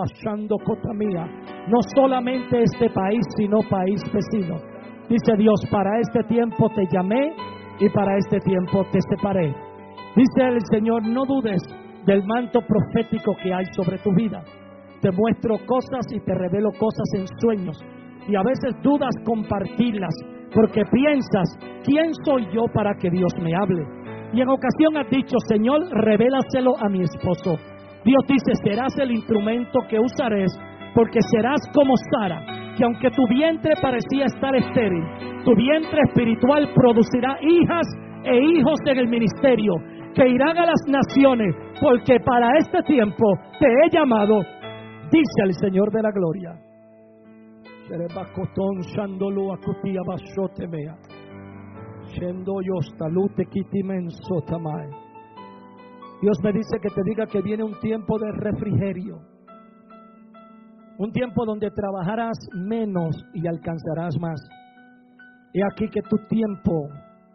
no solamente este país, sino país vecino. Dice Dios, para este tiempo te llamé y para este tiempo te separé. Dice el Señor, no dudes del manto profético que hay sobre tu vida. Te muestro cosas y te revelo cosas en sueños, y a veces dudas compartirlas porque piensas, ¿quién soy yo para que Dios me hable? Y en ocasión has dicho, Señor, revélaselo a mi esposo. Dios dice, serás el instrumento que usaré, porque serás como Sara, que aunque tu vientre parecía estar estéril, tu vientre espiritual producirá hijas e hijos en el ministerio, que irán a las naciones, porque para este tiempo te he llamado, dice el Señor de la gloria. Dios me dice que te diga que viene un tiempo de refrigerio, un tiempo donde trabajarás menos y alcanzarás más. He aquí que tu tiempo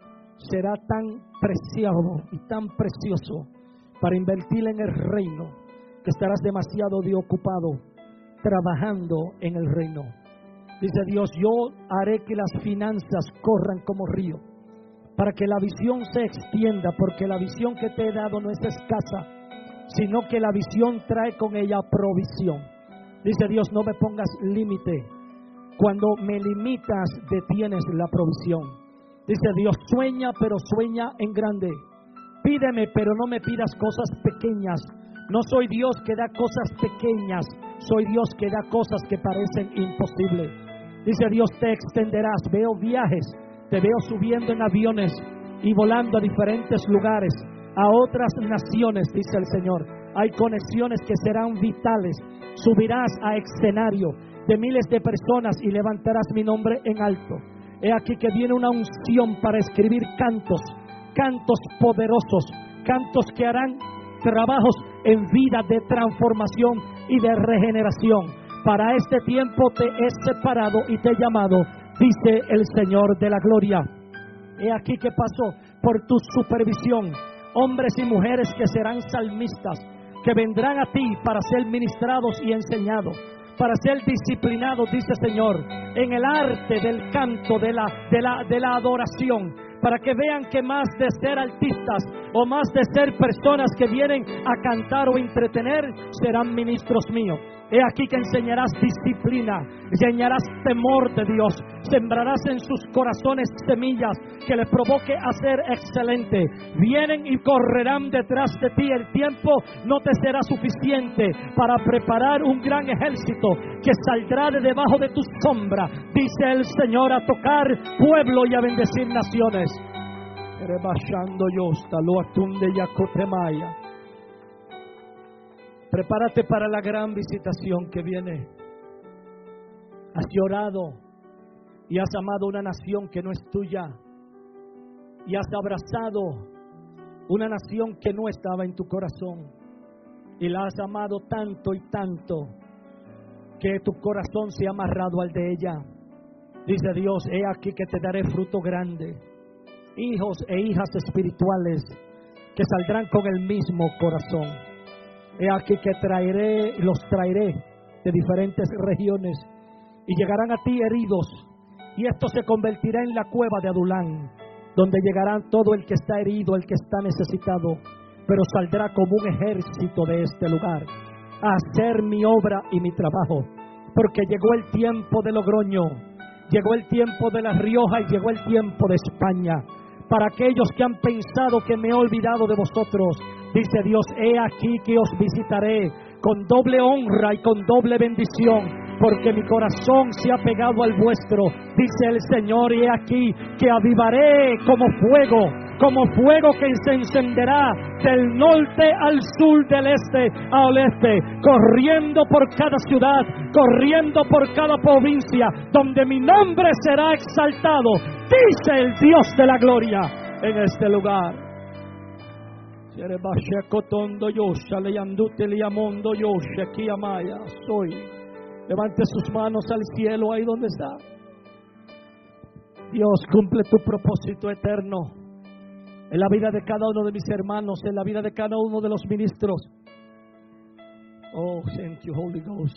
será tan preciado y tan precioso para invertir en el reino, que estarás demasiado de ocupado trabajando en el reino. Dice Dios, yo haré que las finanzas corran como río, para que la visión se extienda, porque la visión que te he dado no es escasa, sino que la visión trae con ella provisión. Dice Dios, no me pongas límite. Cuando me limitas, detienes la provisión. Dice Dios, sueña, pero sueña en grande. Pídeme, pero no me pidas cosas pequeñas. No soy Dios que da cosas pequeñas, soy Dios que da cosas que parecen imposibles. Dice Dios, te extenderás. Veo viajes, te veo subiendo en aviones y volando a diferentes lugares, a otras naciones, dice el Señor. Hay conexiones que serán vitales. Subirás a escenario de miles de personas y levantarás mi nombre en alto. He aquí que viene una unción para escribir cantos, cantos poderosos, cantos que harán trabajos en vida de transformación y de regeneración. Para este tiempo te he separado y te he llamado, dice el Señor de la gloria. He aquí que paso por tu supervisión hombres y mujeres que serán salmistas, que vendrán a ti para ser ministrados y enseñados, para ser disciplinados, dice el Señor, en el arte del canto, de la adoración, para que vean que más de ser artistas o más de ser personas que vienen a cantar o entretener, serán ministros míos. He aquí que enseñarás disciplina, enseñarás temor de Dios, sembrarás en sus corazones semillas que les provoque a ser excelente. Vienen y correrán detrás de ti. El tiempo no te será suficiente para preparar un gran ejército que saldrá de debajo de tu sombra, dice el Señor, a tocar pueblo y a bendecir naciones. Prepárate para la gran visitación que viene. Has llorado y has amado una nación que no es tuya, y has abrazado una nación que no estaba en tu corazón, y la has amado tanto y tanto que tu corazón se ha amarrado al de ella. Dice Dios, he aquí que te daré fruto grande, hijos e hijas espirituales que saldrán con el mismo corazón. He aquí que los traeré de diferentes regiones y llegarán a ti heridos, y esto se convertirá en la cueva de Adulán, donde llegarán todo el que está herido, el que está necesitado, pero saldrá como un ejército de este lugar a hacer mi obra y mi trabajo, porque llegó el tiempo de Logroño, llegó el tiempo de La Rioja y llegó el tiempo de España. Para aquellos que han pensado que me he olvidado de vosotros, dice Dios, he aquí que os visitaré con doble honra y con doble bendición. porque mi corazón se ha pegado al vuestro, dice el Señor, y he aquí que avivaré como fuego que se encenderá del norte al sur, del este al oeste, corriendo por cada ciudad, corriendo por cada provincia, donde mi nombre será exaltado, dice el Dios de la gloria en este lugar. Levante sus manos al cielo ahí donde está. Dios, cumple tu propósito eterno en la vida de cada uno de mis hermanos, en la vida de cada uno de los ministros. Oh, thank you, Holy Ghost.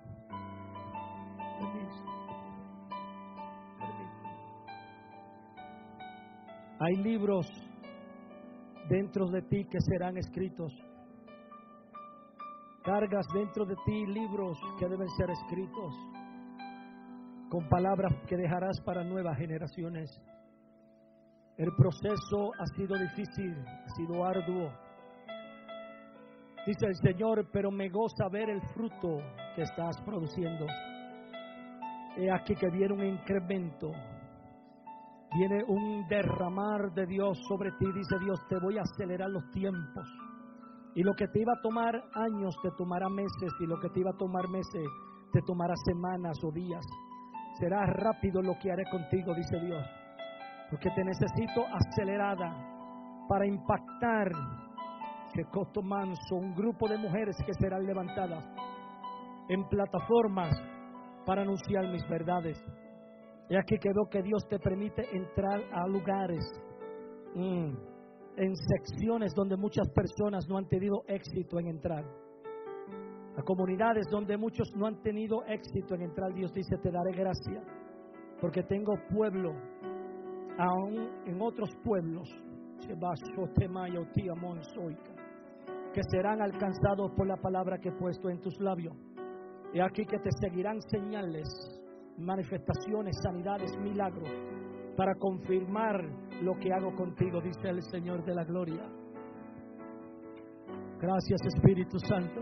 Hay libros dentro de ti que serán escritos. Cargas dentro de ti libros que deben ser escritos, con palabras que dejarás para nuevas generaciones. El proceso ha sido difícil, ha sido arduo. Dice el Señor, pero me goza ver el fruto que estás produciendo. He aquí que viene un incremento, viene un derramar de Dios sobre ti. Dice Dios, te voy a acelerar los tiempos. Y lo que te iba a tomar años, te tomará meses. Y lo que te iba a tomar meses, te tomará semanas o días. Será rápido lo que haré contigo, dice Dios. Porque te necesito acelerada para impactar Checoto Manso, un grupo de mujeres que serán levantadas en plataformas para anunciar mis verdades. Y aquí quedó que Dios te permite entrar a lugares, en secciones donde muchas personas no han tenido éxito en entrar, a comunidades donde muchos no han tenido éxito en entrar. Dios dice, te daré gracia, porque tengo pueblo aún en otros pueblos que serán alcanzados por la palabra que he puesto en tus labios. Y aquí que te seguirán señales, manifestaciones, sanidades, milagros, para confirmar lo que hago contigo, dice el Señor de la gloria. Gracias, Espíritu Santo.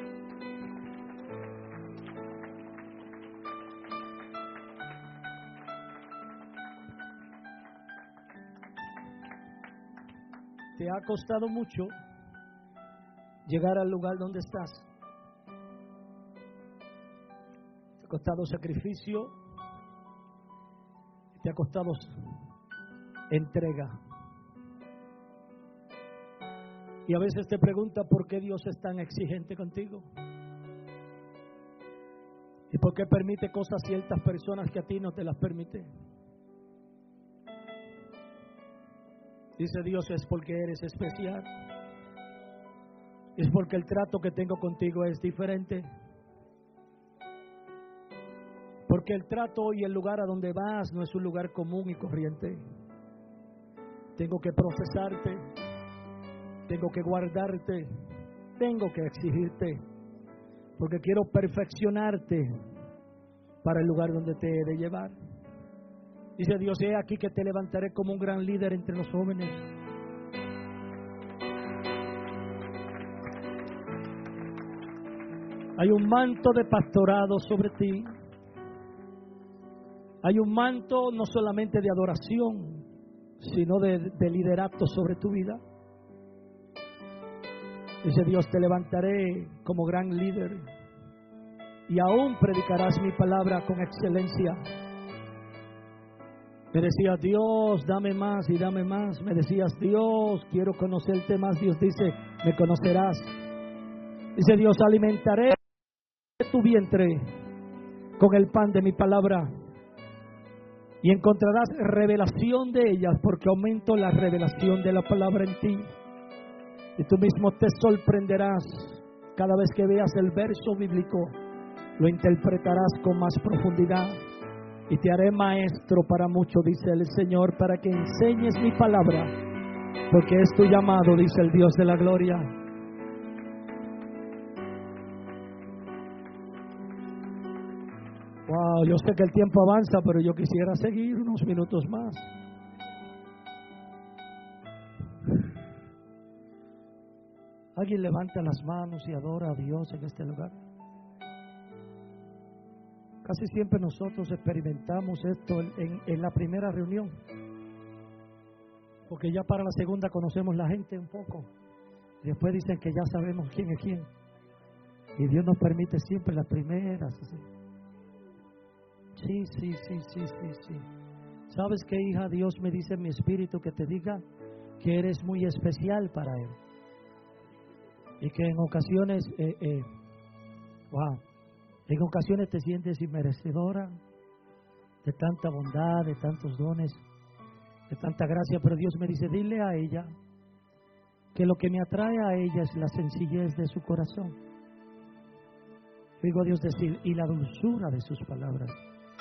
Te ha costado mucho llegar al lugar donde estás. Te ha costado sacrificio, te ha costado entrega. Y a veces te pregunta por qué Dios es tan exigente contigo. Y por qué permite cosas a ciertas personas que a ti no te las permite. Dice Dios, es porque eres especial. Es porque el trato que tengo contigo es diferente. Porque el trato y el lugar a donde vas no es un lugar común y corriente. Tengo que procesarte, tengo que guardarte, tengo que exigirte, porque quiero perfeccionarte para el lugar donde te he de llevar. Dice Dios, he aquí que te levantaré como un gran líder entre los jóvenes. Hay un manto de pastorado sobre ti. Hay un manto no solamente de adoración, sino de liderato sobre tu vida. Dice Dios, te levantaré como gran líder y aún predicarás mi palabra con excelencia. Me decías, Dios, dame más y dame más. Me decías, Dios, quiero conocerte más. Dios dice, me conocerás. Dice Dios, alimentaré tu vientre con el pan de mi palabra y encontrarás revelación de ellas, porque aumento la revelación de la palabra en ti. Y tú mismo te sorprenderás cada vez que veas el verso bíblico, lo interpretarás con más profundidad. Y te haré maestro para mucho, dice el Señor, para que enseñes mi palabra, porque es tu llamado, dice el Dios de la gloria. Wow, yo sé que el tiempo avanza, pero yo quisiera seguir unos minutos más. Alguien levanta las manos y adora a Dios en este lugar. Casi siempre nosotros experimentamos esto en la primera reunión, porque ya para la segunda conocemos la gente un poco. Después dicen que ya sabemos quién es quién. Y Dios nos permite siempre las primeras. Sí. ¿Sabes qué, hija? Dios me dice en mi espíritu que te diga que eres muy especial para Él. Y que en ocasiones, en ocasiones te sientes inmerecedora de tanta bondad, de tantos dones, de tanta gracia. Pero Dios me dice, dile a ella que lo que me atrae a ella es la sencillez de su corazón. Digo a Dios decir, y la dulzura de sus palabras.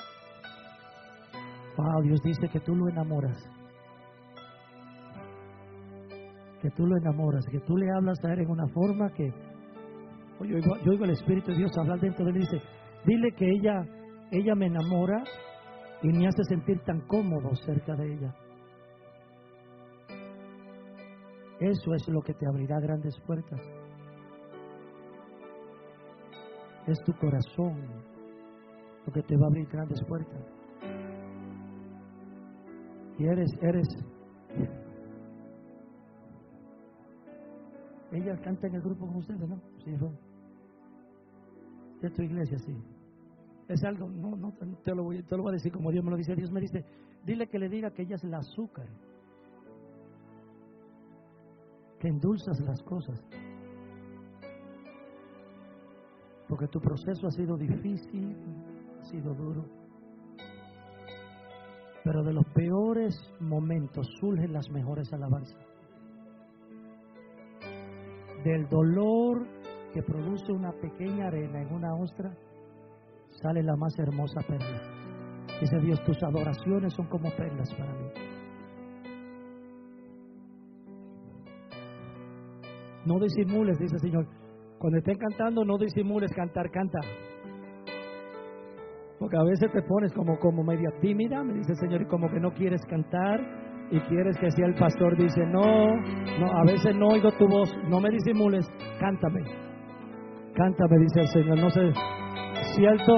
Dios dice que tú lo enamoras. Que tú lo enamoras, que tú le hablas a Él en una forma que... Yo oigo el Espíritu de Dios hablar dentro de Él y dice, dile que ella me enamora y me hace sentir tan cómodo cerca de ella. Eso es lo que te abrirá grandes puertas. Es tu corazón lo que te va a abrir grandes puertas. Y eres ella canta en el grupo con ustedes, ¿no? Sí, fue de tu iglesia, sí. Es algo, no te lo voy a decir como Dios me lo dice. Dios me dice, dile que le diga que ella es el azúcar, que endulzas las cosas, porque tu proceso ha sido difícil, ha sido duro, pero de los peores momentos surgen las mejores alabanzas. Del dolor que produce una pequeña arena en una ostra sale la más hermosa perla. Dice Dios, tus adoraciones son como perlas para mí. No disimules, dice el Señor. Cuando estén cantando, no disimules, cantar, canta. Porque a veces te pones como media tímida, me dice el Señor, y como que no quieres cantar y quieres que sea el pastor. Dice, no, a veces no oigo tu voz, no me disimules, cántame, dice el Señor. No sé, ¿cierto?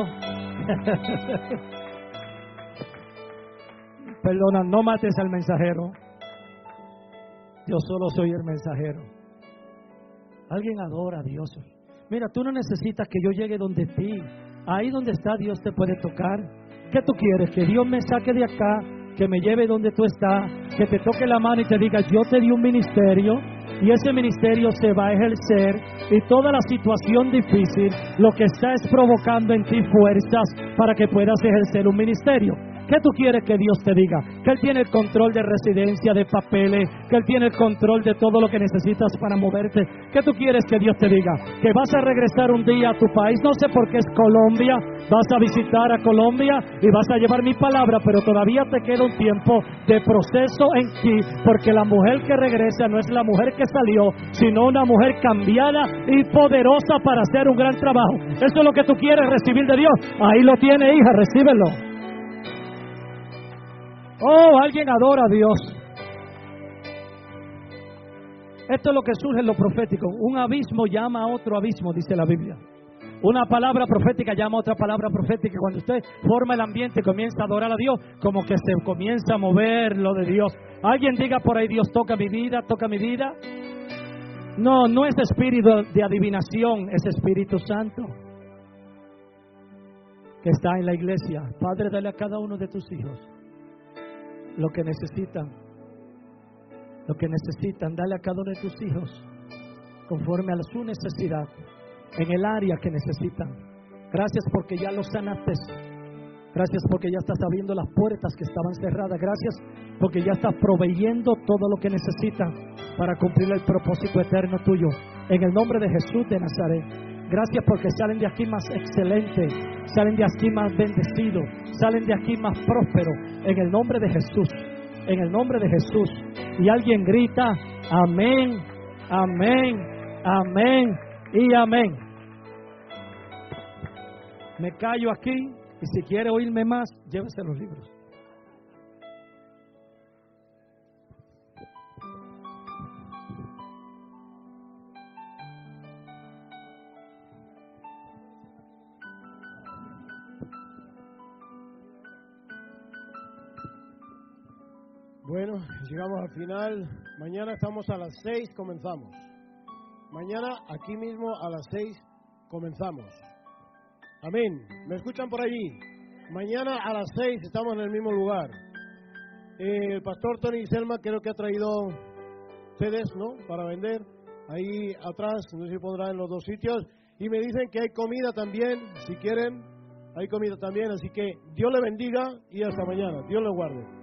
Perdona, no mates al mensajero. Yo solo soy el mensajero. Alguien adora a Dios. Mira, tú no necesitas que yo llegue donde ti. Ahí donde está Dios te puede tocar. ¿Qué tú quieres? Que Dios me saque de acá, que me lleve donde tú estás, que te toque la mano y te diga, yo te di un ministerio y ese ministerio se va a ejercer, y toda la situación difícil lo que está es provocando en ti fuerzas para que puedas ejercer un ministerio. ¿Qué tú quieres que Dios te diga? Que Él tiene el control de residencia, de papeles, que Él tiene el control de todo lo que necesitas para moverte. ¿Qué tú quieres que Dios te diga? Que vas a regresar un día a tu país, no sé por qué es Colombia, vas a visitar a Colombia y vas a llevar mi palabra, pero todavía te queda un tiempo de proceso en ti, porque la mujer que regresa no es la mujer que salió, sino una mujer cambiada y poderosa para hacer un gran trabajo. Eso es lo que tú quieres recibir de Dios. Ahí lo tiene, hija, recíbelo. Oh, alguien adora a Dios. Esto es lo que surge en lo profético. Un abismo llama a otro abismo, dice la Biblia. Una palabra profética llama a otra palabra profética. Cuando usted forma el ambiente y comienza a adorar a Dios, como que se comienza a mover lo de Dios. Alguien diga por ahí, Dios toca mi vida, toca mi vida. No es espíritu de adivinación, es Espíritu Santo que está en la iglesia. Padre, dale a cada uno de tus hijos lo que necesitan, dale a cada uno de tus hijos conforme a su necesidad, en el área que necesitan. Gracias porque ya los sanaste, gracias porque ya estás abriendo las puertas que estaban cerradas, gracias porque ya estás proveyendo todo lo que necesitan para cumplir el propósito eterno tuyo, en el nombre de Jesús de Nazaret. Gracias porque salen de aquí más excelentes, salen de aquí más bendecidos, salen de aquí más prósperos, en el nombre de Jesús, en el nombre de Jesús. Y alguien grita, amén, amén, amén y amén. Me callo aquí y si quiere oírme más, llévese los libros. Bueno, llegamos al final. Mañana estamos a las 6, comenzamos. Mañana aquí mismo a las 6 comenzamos. Amén. ¿Me escuchan por allí? Mañana a las 6 estamos en el mismo lugar. El pastor Tony Selma creo que ha traído CDs, ¿no? Para vender. Ahí atrás, no sé si pondrá en los dos sitios. Y me dicen que hay comida también, si quieren. Hay comida también, así que Dios le bendiga y hasta mañana. Dios le guarde.